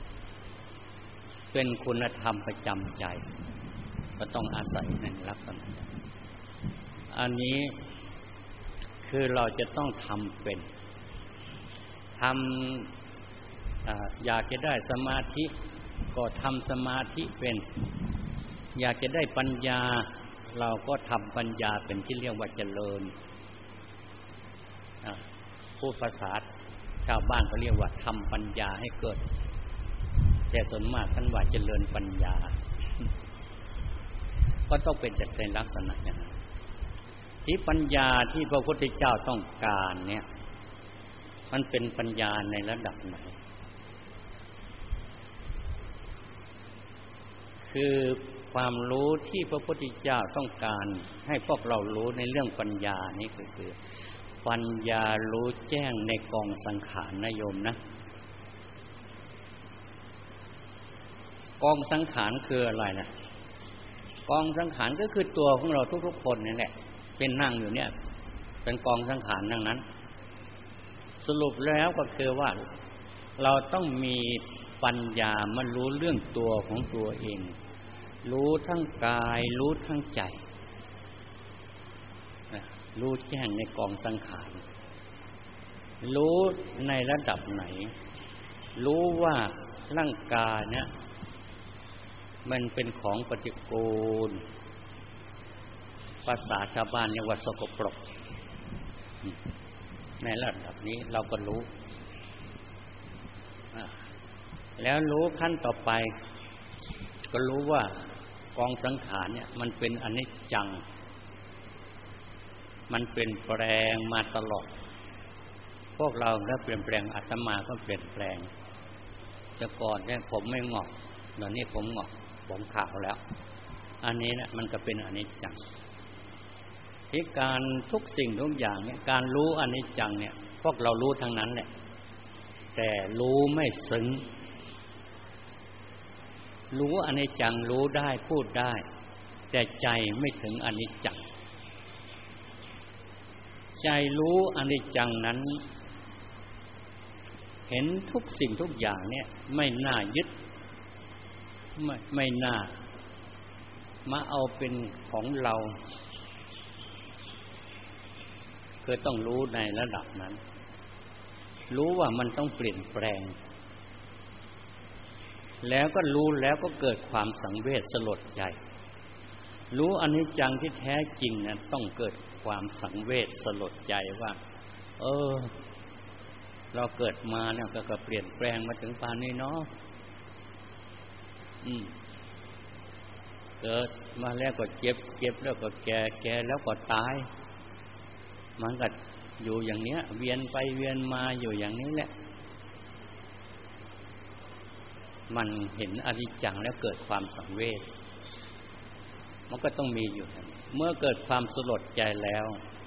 เป็นคุณธรรมประจำใจก็ต้องอาศัยในลักษณะอันนี้คือเราจะต้องทำเป็นทำอยากจะได้สมาธิก็ทำสมาธิเป็นอยากจะได้ปัญญาเราก็ทำปัญญาเป็นที่เรียกว่าเจริญพูดภาษาชาวบ้านเขาเรียกว่าทำปัญญาให้เกิดแต่ส่วนมากท่านว่าเจริญปัญญาก็ต้องเป็นจัดในลักษณะอย่างนั้นที่ปัญญาที่พระพุทธเจ้าต้องการเนี่ยมันเป็นปัญญาในระดับไหนคือความรู้ที่พระพุทธเจ้าต้องการให้พวกเรารู้ในเรื่องปัญญานี่ก็คือปัญญารู้แจ้งในกองสังขารนะโยมนะกองสังขารคืออะไรนะกองสังขารก็คือตัวของเราทุกๆคนนี่แหละเป็นนั่งอยู่เนี่ยเป็นกองสังขารทั้งนั้นสรุปแล้วก็คือว่าเราต้องมีปัญญามารู้เรื่องตัวของตัวเองรู้ทั้งกายรู้ทั้งใจรู้แจ้งในกองสังขารรู้ในระดับไหนรู้ว่าร่างกายเนี่ยมันเป็นของปฏิกูลภาษาชาวบ้านเรียกว่าสกปรกในระดับนี้เราก็รู้แล้วรู้ขั้นต่อไปก็รู้ว่ากองสังขารเนี่ยมันเป็นอนิจจังมันเปลี่ยนแปลงมาตลอดพวกเราถ้าเปลี่ยนแปลงอาตมาก็เปลี่ยนแปลงแต่ก่อนเนี่ยผมไม่งอกเดี๋ยวนี้ผมงอกผมขาวแล้วอันนี้นะมันก็เป็นอนิจจังที่การทุกสิ่งทุกอย่างเนี่ยการรู้อนิจจังเนี่ยพวกเรารู้ทั้งนั้นแหละแต่รู้ไม่ซึ้งรู้อนิจจังรู้ได้พูดได้แต่ใจไม่ถึงอนิจจังใจรู้อนิจจังนั้นเห็นทุกสิ่งทุกอย่างเนี่ยไม่น่ายึดไม่ไม่น่ามาเอาเป็นของเราคือต้องรู้ในระดับนั้นรู้ว่ามันต้องเปลี่ยนแปลงแล้วก็รู้แล้วก็เกิดความสังเวชสลดใจรู้อนิจจังที่แท้จริงนะต้องเกิดความสังเวชสลดใจว่าเออเราเกิดมาเนี่ยก็เปลี่ยนแปลงมาถึงป่านนี้เนาะอืมเกิดมาแล้วก็เจ็บเจ็บแล้วก็แก่แก่แล้วก็ตายมันก็อยู่อย่างเนี้ยเวียนไปเวียนมาอยู่อย่างนี้แหละมันเห็นอนิจจังแล้วเกิดความสังเวชมันก็ต้องมีอยู่เมื่อเกิดความสลดใจแล้ว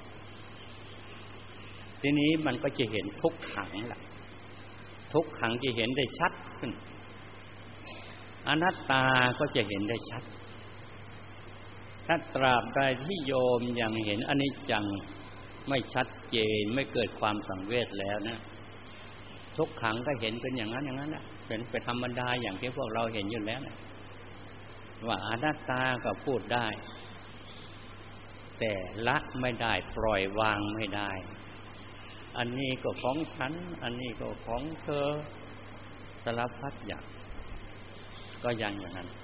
ทีนี้มันก็จะเห็นทุกขังล่ะทุกขังจะเห็นได้ชัดขึ้นอนัตตาก็จะเห็นได้ชัดถ้าตราบใดที่โยมยังเห็นอนิจจังไม่ชัดเจนไม่เกิดความสังเวชแล้วนะทุกขังก็เห็นเป็นอย่างนั้นอย่างนั้นแหละเป็นไปธรรมดาอย่างที่พวกเราเห็นอยู่แล้วนะว่าอนัตตาก็พูดได้แต่ละไม่ได้ปล่อยวางไม่ได้อันนี้ก็ของฉันอันนี้ก็ของเธอสารพัดอย่างก็ยังอย่างนั้น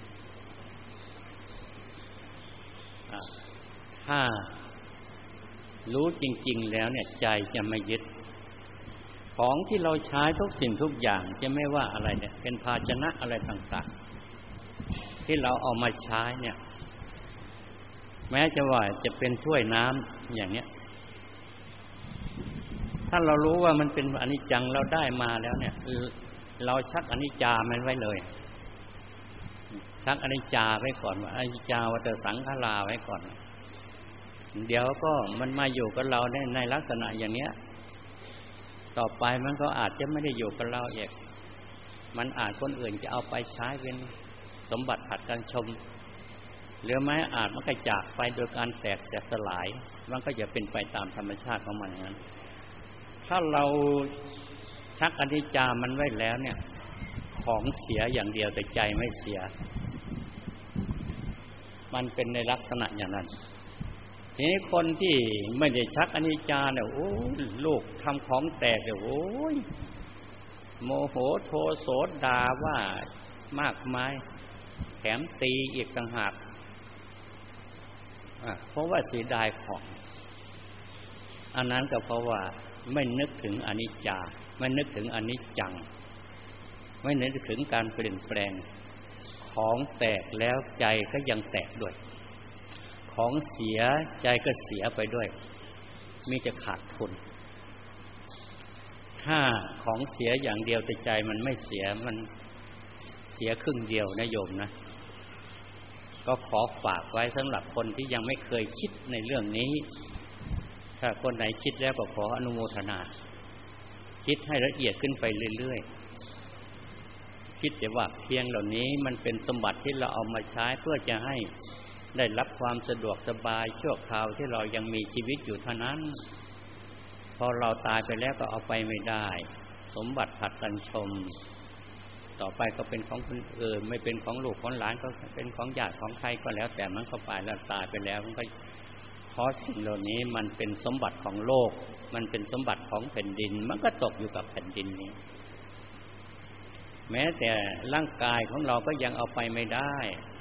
ถ้ารู้จริงๆแล้วเนี่ยใจจะไม่ยึดของที่เราใช้ทุกสิ่งทุกอย่างจะไม่ว่าอะไรเนี่ยเป็นภาชนะอะไรต่างๆที่เราเอามาใช้เนี่ยแม้จะว่าจะเป็นถ้วยน้ำอย่างเนี้ยถ้าเรารู้ว่ามันเป็นอนิจจังเราได้มาแล้วเนี่ยเราชักอนิจจามันไว้เลยชักอนิจจาไว้ก่อนว่าอนิจจาวัฏสังขาราไว้ก่อนเดี๋ยวก็มันมาอยู่กับเราในในลักษณะอย่างเนี้ยต่อไปมันก็อาจจะไม่ได้อยู่กับเราอีกมันอาจคนอื่นจะเอาไปใช้เป็นสมบัติผัดกันชมหรือไม่อาจมันก็จากไปโดยการแตกสลายมันก็จะเป็นไปตามธรรมชาติของมันอย่างนั้นถ้าเราชักอนิจจามันไว้แล้วเนี่ยของเสียอย่างเดียวแต่ใจไม่เสียมันเป็นในลักษณะอย่างนั้นทีนี้คนที่ไม่ได้ชักอนิจจาเนี่ยโอ้ลูกทำของแตกเนี่ยโอ้ยโมโหโทโสด่าว่ามากมายแถมตีอีกต่างหากเพราะว่าเสียดายของอันนั้นก็เพราะว่าไม่นึกถึงอนิจจาไม่นึกถึงอนิจจังไม่นึกถึงการเปลี่ยนแปลงของแตกแล้วใจก็ยังแตกด้วยของเสียใจก็เสียไปด้วยมีจะขาดทุนถ้าของเสียอย่างเดียวแต่ใจมันไม่เสียมันเสียครึ่งเดียวนะโยมนะก็ขอฝากไว้สำหรับคนที่ยังไม่เคยคิดในเรื่องนี้ถ้าคนไหนคิดแล้วก็ขออนุโมทนาคิดให้ละเอียดขึ้นไปเรื่อยๆคิดแต่ว่าเพียงเหล่านี้มันเป็นสมบัติที่เราเอามาใช้เพื่อจะให้ได้รับความสะดวกสบายชั่วคราวที่เรายังมีชีวิตอยู่เท่านั้นพอเราตายไปแล้วก็เอาไปไม่ได้สมบัติผัดกันชมต่อไปก็เป็นของคนอื่นไม่เป็นของลูกของหลานก็เป็นของญาติของใครก็แล้วแต่มันก็ไปแล้วตายไปแล้วมันก็เพราะสิ่งเหล่านี้มันเป็นสมบัติของโลกมันเป็นสมบัติของแผ่นดินมันก็ตกอยู่กับแผ่นดินนี้แม้แต่ร่างกายของเราก็ยังเอาไปไม่ได้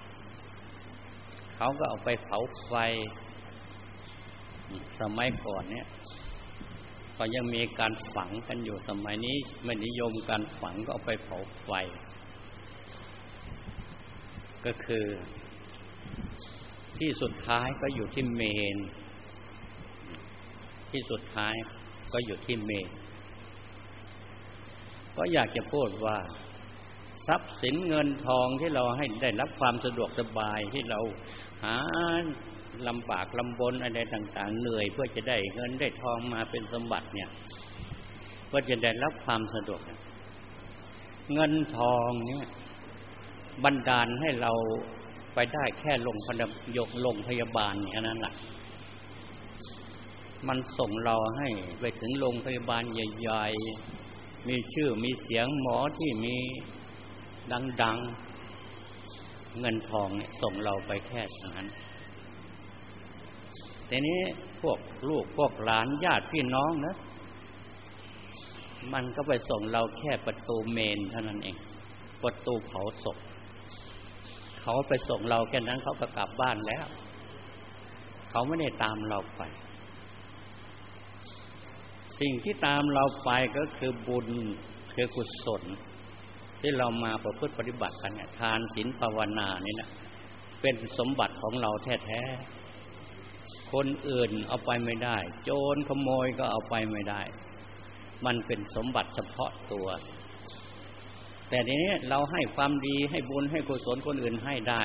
เขาก็เอาไปเผาไฟสมัยก่อนเนี่ยก็ยังมีการฝังกันอยู่สมัยนี้ไม่นิยมการฝังก็เอาไปเผาไฟก็คือที่สุดท้ายก็อยู่ที่เมนที่สุดท้ายก็อยู่ที่เมนก็อยากจะพูดว่าทรัพย์สินเงินทองที่เราให้ได้รับความสะดวกสบายที่เราหาลำบากลำบนอะไรต่างๆเหนื่อยเพื่อจะได้เงินได้ทองมาเป็นสมบัติเนี่ยเพื่อจะได้รับความสะดวกเงินทองเนี่ยบันดาลให้เราไปได้แค่โรงพยาบาลยกโรงพยาบาลแค่นั้นแหละมันส่งเราให้ไปถึงโรงพยาบาลใหญ่ๆมีชื่อมีเสียงหมอที่มีดังๆเงินทองเนี่ยส่งเราไปแค่นั้นแต่นี้พวกลูกพวกหลานญาติพี่น้องนะมันก็ไปส่งเราแค่ประตูเมนเท่านั้นเองประตูเผาศพเขาไปส่งเราแค่นั้นเขาก็กลับบ้านแล้วเขาไม่ได้ตามเราไปสิ่งที่ตามเราไปก็คือบุญคือกุศลที่เรามาประพฤติปฏิบัติกันเนี่ยทานศีลภาวนานี่นะเป็นสมบัติของเราแท้ๆคนอื่นเอาไปไม่ได้โจรขโมยก็เอาไปไม่ได้มันเป็นสมบัติเฉพาะตัวแต่ทีนี้เราให้ความดีให้บุญให้กุศลคนอื่นให้ได้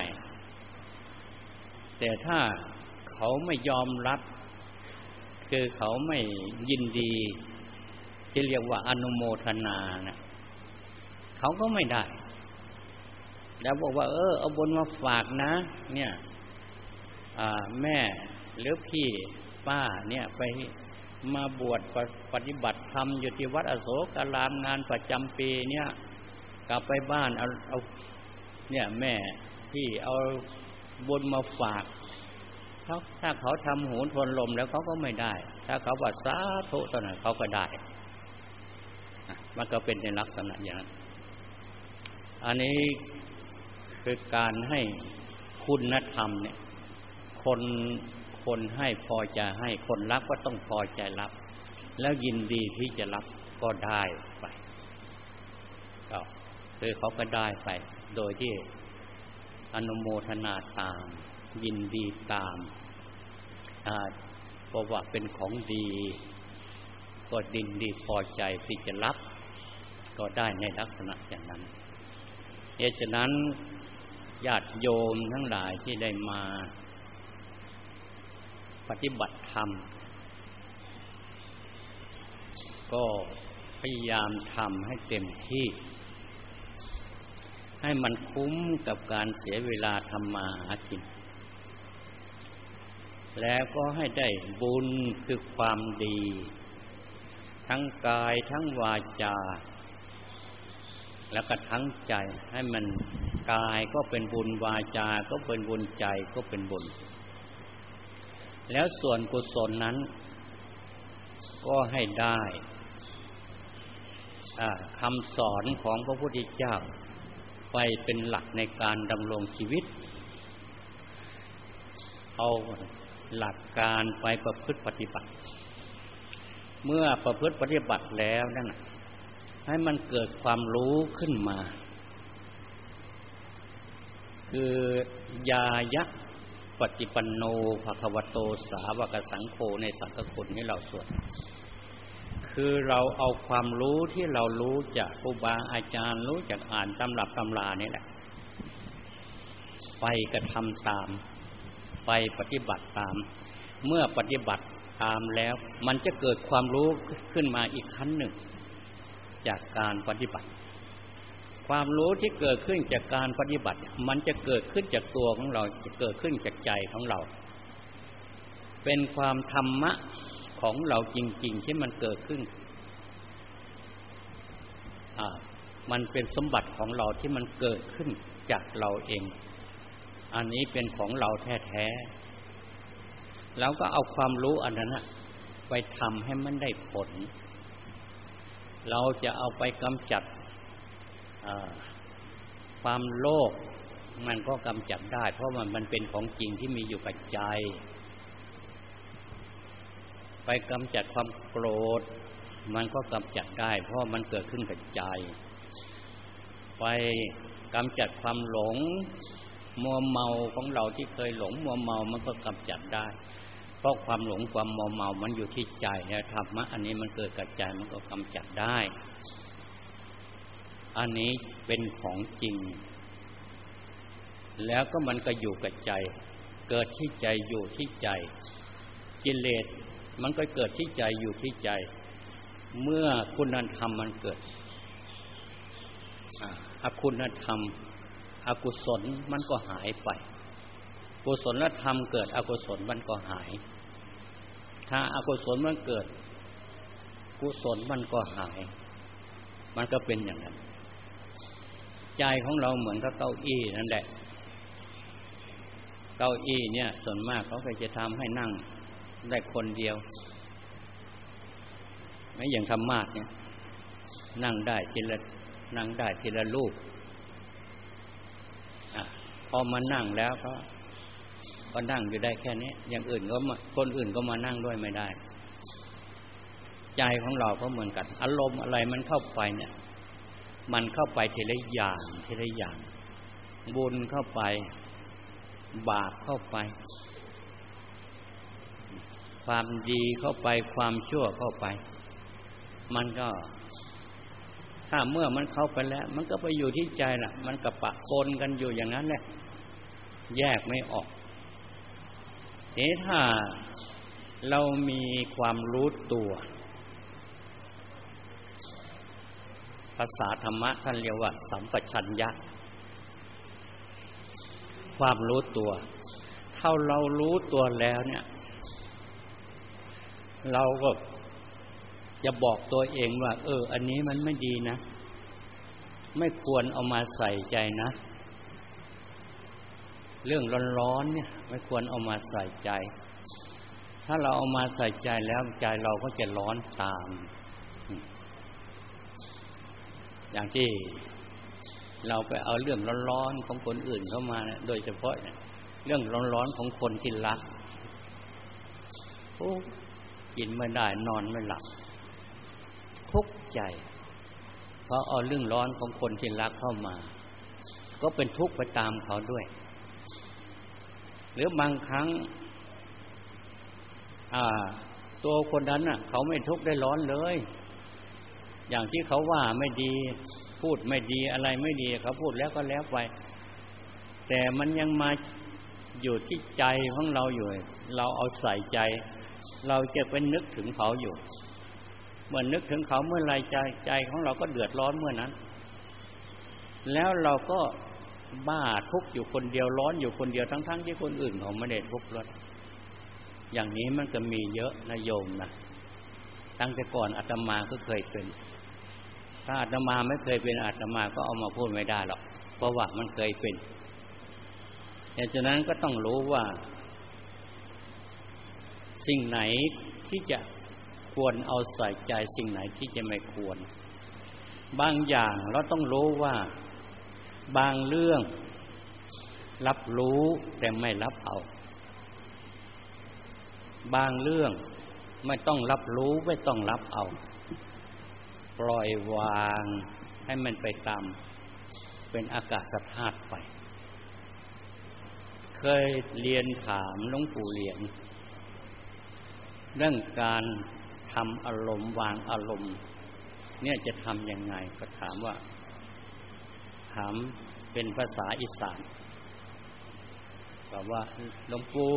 แต่ถ้าเขาไม่ยอมรับคือเขาไม่ยินดีที่เรียกว่าอนุโมทนานะเขาก็ไม่ได้แล้วบอกว่าเออเอาบุญมาฝากนะเนี่ยแม่หรือพี่ป้าเนี่ยไปมาบวชปฏิบัติธรรมอยู่ที่วัดอโศการามงานประจำปีเนี่ยกลับไปบ้านเอาเอาเนี่ยแม่ที่เอาบุญมาฝากเขาถ้าเขาทำหูทวนลมแล้วเขาก็ไม่ได้ถ้าเขาว่าสาธุตอนนั้นเขาก็ได้มันก็เป็นในลักษณะอย่างนั้นอันนี้คือการให้คุณธรรมเนี่ยคนคนให้พอจะให้คนรับก็ต้องพอใจรับแล้วยินดีที่จะรับก็ได้ไปก็คือเขาก็ได้ไปโดยที่อนุโมทนาตามยินดีตามเพราะว่าเป็นของดีก็ดินดีพอใจที่จะรับก็ได้ในลักษณะอย่างนั้นเหตุฉะนั้นญาติโยมทั้งหลายที่ได้มาปฏิบัติธรรมก็พยายามทำให้เต็มที่ให้มันคุ้มกับการเสียเวลาทำมาหากินแล้วก็ให้ได้บุญคือความดีทั้งกายทั้งวาจาแล้วก็ทั้งใจให้มันกายก็เป็นบุญวาจาก็เป็นบุญใจก็เป็นบุญแล้วส่วนกุศลนั้นก็ให้ได้คำสอนของพระพุทธเจ้าไปเป็นหลักในการดำรงชีวิตเอาหลักการไปประพฤติปฏิบัติเมื่อประพฤติปฏิบัติแล้วนั่นให้มันเกิดความรู้ขึ้นมาคือยายะปฏิปันโนภควโตสาวกสังโฆในสังฆคุณให้เราสวดคือเราเอาความรู้ที่เรารู้จากครูบาอาจารย์รู้จากอ่านตำรับตำรานี่แหละไปกระทำตามไปปฏิบัติตามเมื่อปฏิบัติตามแล้วมันจะเกิดความรู้ขึ้นมาอีกขั้นหนึ่งจากการปฏิบัติความรู้ที่เกิดขึ้นจากการปฏิบัติมันจะเกิดขึ้นจากตัวของเราจะเกิดขึ้นจากใจของเราเป็นความธรรมะของเราจริงๆที่มันเกิดขึ้นอ่ามันเป็นสมบัติของเราที่มันเกิดขึ้นจากเราเองอันนี้เป็นของเราแท้ๆแล้วก็เอาความรู้อันนั้นไปทำให้มันได้ผลเราจะเอาไปกำจัดความโลภมันก็กำจัดได้เพราะมันมันเป็นของจริงที่มีอยู่กับใจไปกำจัดความโกรธมันก็กำจัดได้เพราะมันเกิดขึ้นกับใจไปกำจัดความหลงมัวเมาของเราที่เคยหลงมัวเมามันก็กำจัดได้เพราะความหลงความมัวเมามันอยู่ที่ใจแล้วธรรมะอันนี้มันเกิดกับใจมันก็กำจัดได้อันนี้เป็นของจริงแล้วก็มันก็อยู่กับใจเกิดที่ใจอยู่ที่ใจกิเลสมันก็เกิดที่ใจอยู่ที่ใจเมื่อคุณธรรมมันเกิดอคุณธรรมอกุศลมันก็หายไปกุศลธรรมเกิดอกุศลมันก็หายถ้าอกุศลมันเกิดกุศลมันก็หายมันก็เป็นอย่างนั้นใจของเราเหมือนกับเก้าอี้นั่นแหละเก้าอี้เนี่ยส่วนมากเขาก็จะทำให้นั่งได้คนเดียวไม่อย่างธรรมะเนี่ยนั่งได้ทีละนั่งได้ทีละรูปอ่ะพอมานั่งแล้วก็ก็นั่งอยู่ได้แค่นี้อย่างอื่นก็คนอื่นก็มานั่งด้วยไม่ได้ใจของเราก็เหมือนกันอารมณ์อะไรมันเข้าไปเนี่ยมันเข้าไปทีละอย่างทีละอย่างบุญเข้าไปบาปเข้าไปความดีเข้าไปความชั่วเข้าไปมันก็ถ้าเมื่อมันเข้าไปแล้วมันก็ไปอยู่ที่ใจน่ะมันก็ปะปนกันอยู่อย่างนั้นแหละแยกไม่ออกเอ๊ะถ้าเรามีความรู้ตัวภาษาธรรมะท่านเรียกว่าสัมปชัญญะความรู้ตัวเท่าเรารู้ตัวแล้วเนี่ยเราก็จะบอกตัวเองว่าเอออันนี้มันไม่ดีนะไม่ควรเอามาใส่ใจนะเรื่องร้อนๆเนี่ยไม่ควรเอามาใส่ใจถ้าเราเอามาใส่ใจแล้วใจเราก็จะร้อนตามอย่างที่เราไปเอาเรื่องร้อนๆของคนอื่นเข้ามาเนี่ยโดยเฉพาะเนี่ยเรื่องร้อนๆของคนที่รักโอ้กินไม่ได้นอนไม่หลับทุกข์ใจเพราะเอาเรื่องร้อนของคนที่รักเข้ามาก็เป็นทุกข์ไปตามเขาด้วยหรือบางครั้งอ่าตัวคนนั้นน่ะเขาไม่ทุกข์ได้ร้อนเลยอย่างที่เขาว่าไม่ดีพูดไม่ดีอะไรไม่ดีเขาพูดแล้วก็แล้วไปแต่มันยังมาอยู่ที่ใจของเราอยู่เราเอาใส่ใจเราจะไปนึกถึงเขาอยู่เมื่อนึกถึงเขาเมื่อไรใจใจของเราก็เดือดร้อนเมื่อนั้นแล้วเราก็บ้าทุกข์อยู่คนเดียวร้อนอยู่คนเดียวทั้งๆที่คนอื่นเขาไม่ได้ทุกข์ร้อนอย่างนี้มันก็มีเยอะนะโยมนะตั้งแต่ก่อนอาตมาก็เคยเป็นถ้าอาตมาไม่เคยเป็นอาตมาก็เอามาพูดไม่ได้หรอกเพราะว่ามันเคยเป็นดังนั้นก็ต้องรู้ว่าสิ่งไหนที่จะควรเอาใส่ใจสิ่งไหนที่จะไม่ควรบางอย่างเราต้องรู้ว่าบางเรื่องรับรู้แต่ไม่รับเอาบางเรื่องไม่ต้องรับรู้ไม่ต้องรับเอาปล่อยวางให้มันไปตามเป็นอากาศธาตุไปเคยเรียนถามหลวงปู่เหรียญเรื่องการทำอารมณ์วางอารมณ์เนี่ยจะทำยังไงก็ถามว่าถามเป็นภาษาอีสานบอกว่าหลวงปู่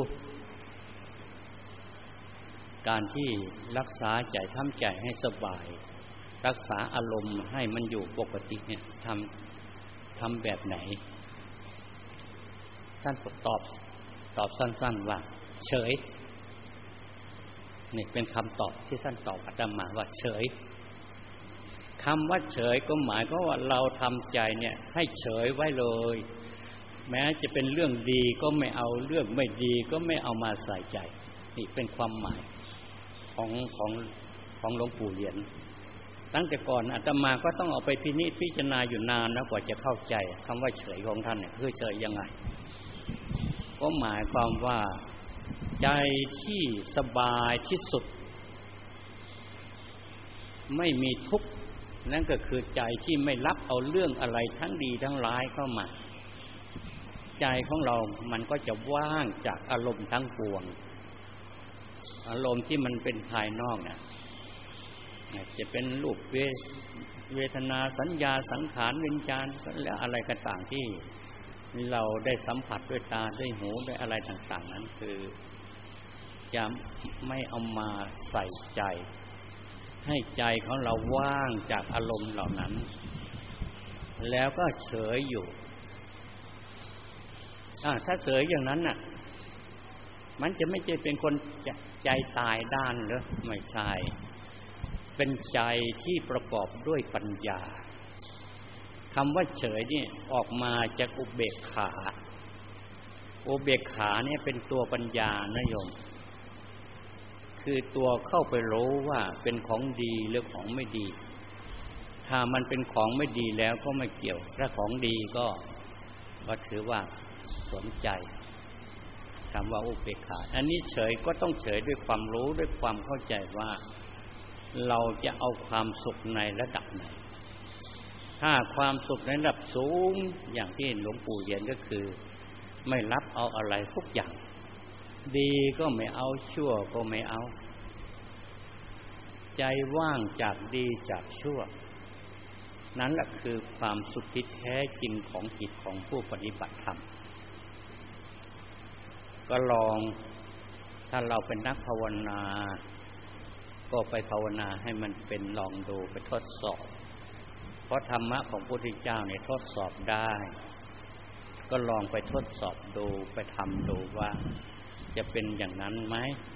การที่รักษาใจทำใจให้สบายรักษาอารมณ์ให้มันอยู่ปกติเนี่ยทำทำแบบไหนท่านตอบตอบสั้นๆว่าเฉยนี่เป็นคำตอบที่ท่านตอบอาตมาว่าเฉยคำว่าเฉยก็หมายก็ว่าเราทำใจเนี่ยให้เฉยไว้เลยแม้จะเป็นเรื่องดีก็ไม่เอาเรื่องไม่ดีก็ไม่เอามาใส่ใจนี่เป็นความหมายของของของหลวงปู่เหรียญตั้งแต่ก่อนอาตมาก็ต้องเอาไปพินิจพิจารณาอยู่นานนะกว่าจะเข้าใจคำว่าเฉยของท่านเนี่ยคือเฉยยังไงก็หมายความว่าใจที่สบายที่สุดไม่มีทุกข์นั่นก็คือใจที่ไม่รับเอาเรื่องอะไรทั้งดีทั้งร้ายเข้ามาใจของเรามันก็จะว่างจากอารมณ์ทั้งปวงอารมณ์ที่มันเป็นภายนอกเนี่ยจะเป็นรูปเวทนาสัญญาสังขารวิญญาณและอะไรก็ต่างที่เราได้สัมผัสด้วยตาด้วยหูด้วยอะไรต่างๆนั้นคือจะไม่เอามาใส่ใจให้ใจของเราว่างจากอารมณ์เหล่านั้นแล้วก็เฉยอยู่อ่าถ้าเฉยอย่างนั้นน่ะมันจะไม่ใช่เป็นคนใจตายด้านหรือไม่ใช่เป็นใจที่ประกอบด้วยปัญญาคำว่าเฉยนี่ออกมาจากอุเบกขาอุเบกขาเนี่ยเป็นตัวปัญญานะโยมคือตัวเข้าไปรู้ว่าเป็นของดีหรือของไม่ดีถ้ามันเป็นของไม่ดีแล้วก็ไม่เกี่ยวถ้าของดีก็ก็ถือว่าสนใจคำว่าอุเบกขาอันนี้เฉยก็ต้องเฉยด้วยความรู้ด้วยความเข้าใจว่าเราจะเอาความสุขในระดับไหนถ้าความสุขในระดับสูงอย่างที่หลวงปู่เรียนก็คือไม่รับเอาอะไรทุกอย่างดีก็ไม่เอาชั่วก็ไม่เอาใจว่างจากดีจากชั่วนั้นแหละคือความสุขที่แท้จริงของจิตของผู้ปฏิบัติธรรมก็ลองถ้าเราเป็นนักภาวนาก็ไปภาวนาให้มันเป็นลองดูไปทดสอบเพราะธรรมะของพระพุทธเจ้าเนี่ยทดสอบได้ก็ลองไปทดสอบดูไปทำดูว่าจะเป็นอย่างนั้นไหม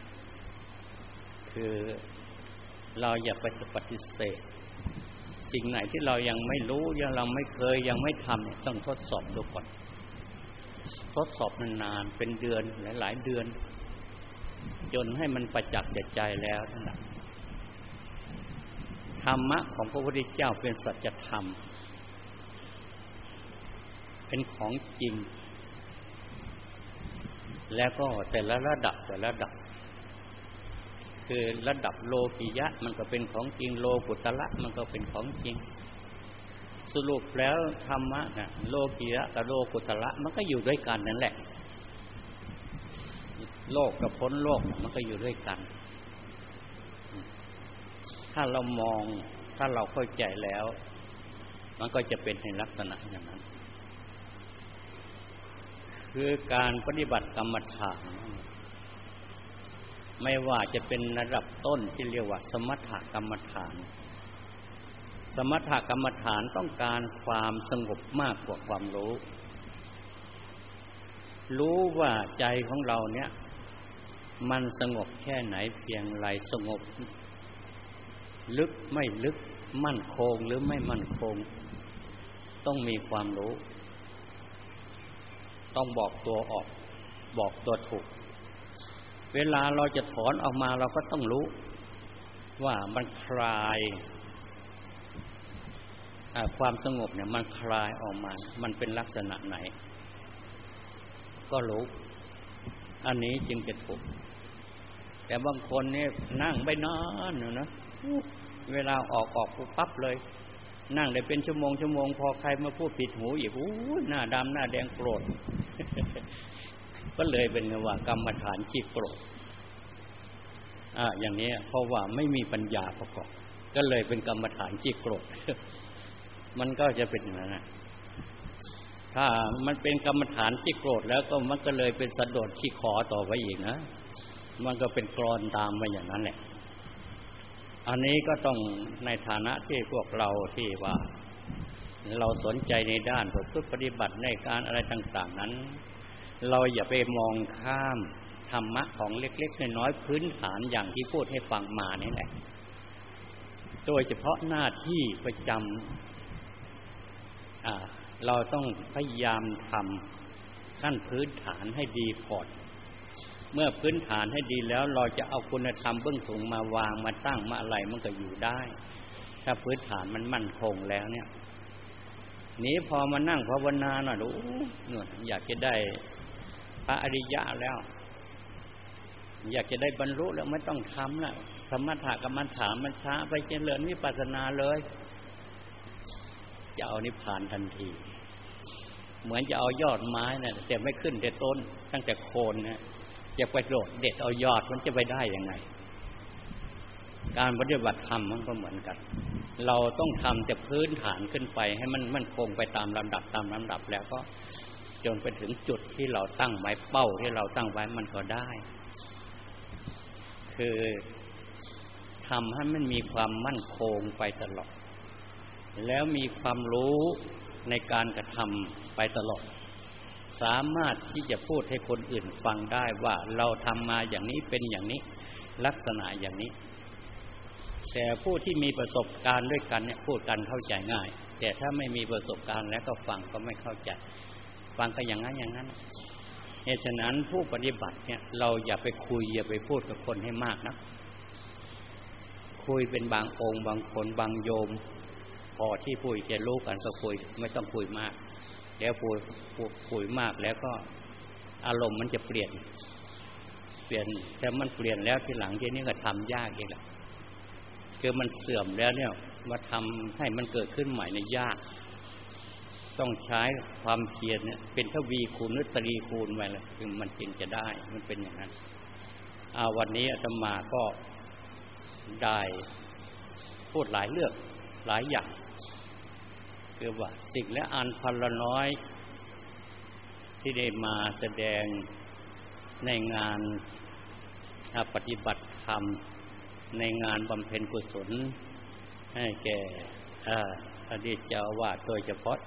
คือเราอย่าไปปฏิเสธสิ่งไหนที่เรายังไม่รู้ยังเราไม่เคยยังไม่ทำเนี่ยต้องทดสอบดูก่อนทดสอบนานๆเป็นเดือนหลายๆเดือนจนให้มันประจักษ์แก่ใจแล้วนั่นแหละธรรมะของพระพุทธเจ้าเป็นสัจธรรมเป็นของจริงแล้วก็แต่ละระดับแต่ละระดับคือระดับโลกิยะมันก็เป็นของจริงโลกุตระมันก็เป็นของจริงสรุปแล้วธรรมะน่ะโลกิยะกับโลกุตระมันก็อยู่ด้วยกันนั่นแหละโลกกับพ้นโลกมันก็อยู่ด้วยกันถ้าเรามองถ้าเราเข้าใจแล้วมันก็จะเป็นในลักษณะอย่างนั้นคือการปฏิบัติกรรมฐานไม่ว่าจะเป็นระดับต้นที่เรียกว่าสมถกรรมฐานสมถกรรมฐานต้องการความสงบมากกว่าความรู้รู้ว่าใจของเราเนี่ยมันสงบแค่ไหนเพียงไรสงบลึกไม่ลึกมั่นคงหรือไม่มั่นคงต้องมีความรู้ต้องบอกตัวออกบอกตัวถูกเวลาเราจะถอนออกมาเราก็ต้องรู้ว่ามันคลายความสงบเนี่ยมันคลายออกมามันเป็นลักษณะไหนก็รู้อันนี้จึงจะถูกแต่บางคนเนี่ยนั่งไปนานอยู่นะเวลาออกออกปุ๊บปั๊บเลยนั่งได้เป็นชั่วโมงชั่วโมงพอใครมาพูดผิดหูอีกอู้หน้าดำหน้าแดงโกรธ ก็เลยเป็นว่ากรรมฐานขี้โกรธอ่าอย่างนี้เพราะว่าไม่มีปัญญาประกอบก็เลยเป็นกรรมฐานขี้โกรธ มันก็จะเป็นอย่างนั้นนะถ้ามันเป็นกรรมฐานขี้โกรธแล้วก็มันก็เลยเป็นสันโดษขี้ขอต่อไปอีกนะมันก็เป็นกลอนตามมาอย่างนั้นแหละอันนี้ก็ต้องในฐานะที่พวกเราที่ว่าเราสนใจในด้านประพฤติปฏิบัติในการอะไรต่างๆนั้นเราอย่าไปมองข้ามธรรมะของเล็กๆน้อยๆพื้นฐานอย่างที่พูดให้ฟังมานี่แหละโดยเฉพาะหน้าที่ประจำอ่าเราต้องพยายามทำขั้นพื้นฐานให้ดีก่อนเมื่อพื้นฐานให้ดีแล้วเราจะเอาคุณธรรมเบื้องสูงมาวางมาตั้งมาอะไรมันก็อยู่ได้ถ้าพื้นฐานมันมั่นคงแล้วเนี่ยนี้พอมานั่งภาวนาหน่อยดูนู่นอยากจะได้พระอริยะแล้วอยากจะได้บรรลุแล้วไม่ต้องทำแล้วสมถะกรรมฐานมันช้าไปเจริญวิปัสสนาเลยจะเอานิพพานทันทีเหมือนจะเอายอดไม้น่ะแต่ไม่ขึ้นแต่ต้นตั้งแต่โคนนะจะไปโดดเด็ดเอายอดมันจะไปได้ยังไงการปฏิบัติธรรมมันก็เหมือนกันเราต้องทำแต่พื้นฐานขึ้นไปให้มันมั่นคงไปตามลำดับตามลำดับแล้วก็จนไปถึงจุดที่เราตั้งไว้เป้าที่เราตั้งไว้มันก็ได้คือทำให้มันมีความมั่นคงไปตลอดแล้วมีความรู้ในการกระทำไปตลอดสามารถที่จะพูดให้คนอื่นฟังได้ว่าเราทำมาอย่างนี้เป็นอย่างนี้ลักษณะอย่างนี้แต่ผู้ที่มีประสบการณ์ด้วยกันเนี่ยพูดกันเข้าใจง่ายแต่ถ้าไม่มีประสบการณ์แล้วก็ฟังก็ไม่เข้าใจฟังก็อย่างนั้นอย่างนั้นเหตุฉะนั้นผู้ปฏิบัติเนี่ยเราอย่าไปคุยอย่าไปพูดกับคนให้มากนะคุยเป็นบางองค์บางคนบางโยมพอที่พูดจะรู้กันก็คุยไม่ต้องคุยมากแล้วพูดคุยมากแล้วก็อารมณ์มันจะเปลี่ยนเปลี่ยนแต่มันเปลี่ยนแล้วทีหลังทีนี้ก็ทำยากอีกแล้วคือมันเสื่อมแล้วเนี่ยมาทำให้มันเกิดขึ้นใหม่เนี่ยยากต้องใช้ความเพียรเนี่ยเป็นทวีคูณหรือตรีคูณไปเลยจึงมันจึงจะได้มันเป็นอย่างนั้นอาวันนี้อาตมาก็ได้พูดหลายเรื่องหลายอย่างคือว่าสิ่งและอันพันละน้อยที่ได้มาแสดงในงานปฏิบัติธรรมในงานบำเพ็ญกุศลให้แก่อดีตเจ้าอาวาสโดยเฉพาะ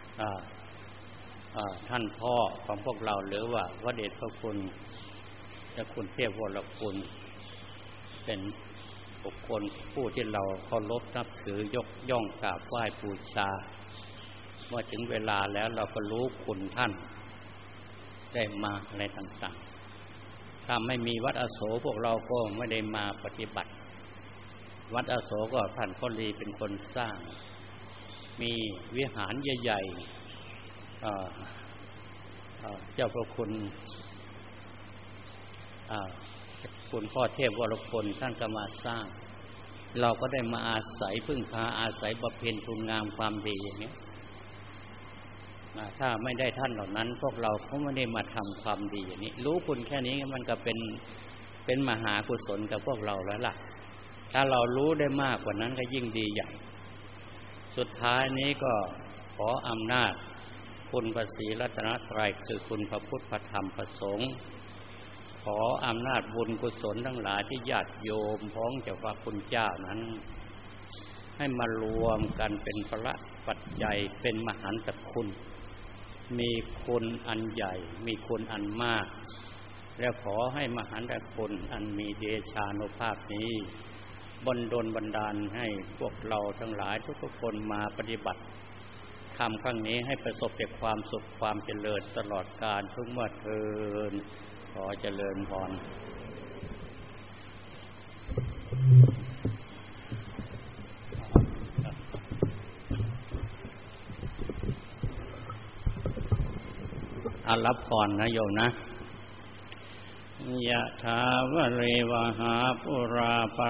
ท่านพ่อของพวกเราหรือว่าพระเดชพระคุณเจ้าคุณเทพวรคุณเป็นบุคคลผู้ที่เราเคารพนับถือยกย่องกราบไหว้บูชาเมื่อถึงเวลาแล้วเราก็รู้คุณท่านได้มาอะไรต่างๆถ้าไม่มีวัดอโศกพวกเราก็ไม่ได้มาปฏิบัติวัดอโศกก็ท่านพ่อลีเป็นคนสร้างมีวิหารใหญ่ๆเจ้าพระคุณคุณพ่อเทพวรพลท่านก็มาสร้างเราก็ได้มาอาศัยพึ่งพาอาศัยบำเพ็ญคุณงามความดีอย่างนี้ถ้าไม่ได้ท่านเหล่านั้นพวกเราก็ไม่ได้มาทำความดีอย่างนี้รู้คุณแค่นี้มันก็เป็นเป็นมหากุศลกับพวกเราแล้วล่ะถ้าเรารู้ได้มากกว่านั้นก็ยิ่งดีใหญ่สุดท้ายนี้ก็ขออำนาจคุณพระศรีรัตนตรัยคือคุณพระพุทธพระธรรมพระสงฆ์ขออำนาจบุญกุศลทั้งหลายที่ญาติโยมพ้องจากพระคุณเจ้านั้นให้มารวมกันเป็นพระปัจจัยเป็นมหันตคุณมีคุณอันใหญ่มีคุณอันมากและขอให้มหันตคุณอันมีเดชานุภาพนี้บันดลบันดาลให้พวกเราทั้งหลายทุกๆคนมาปฏิบัติทำครั้งนี้ให้ประสบแต่ความสุขความเจริญตลอดกาลทุกเมื่อเทอญขอเจริญพรอารับพรนะโยมนะยะถาวะเรวหาปุราป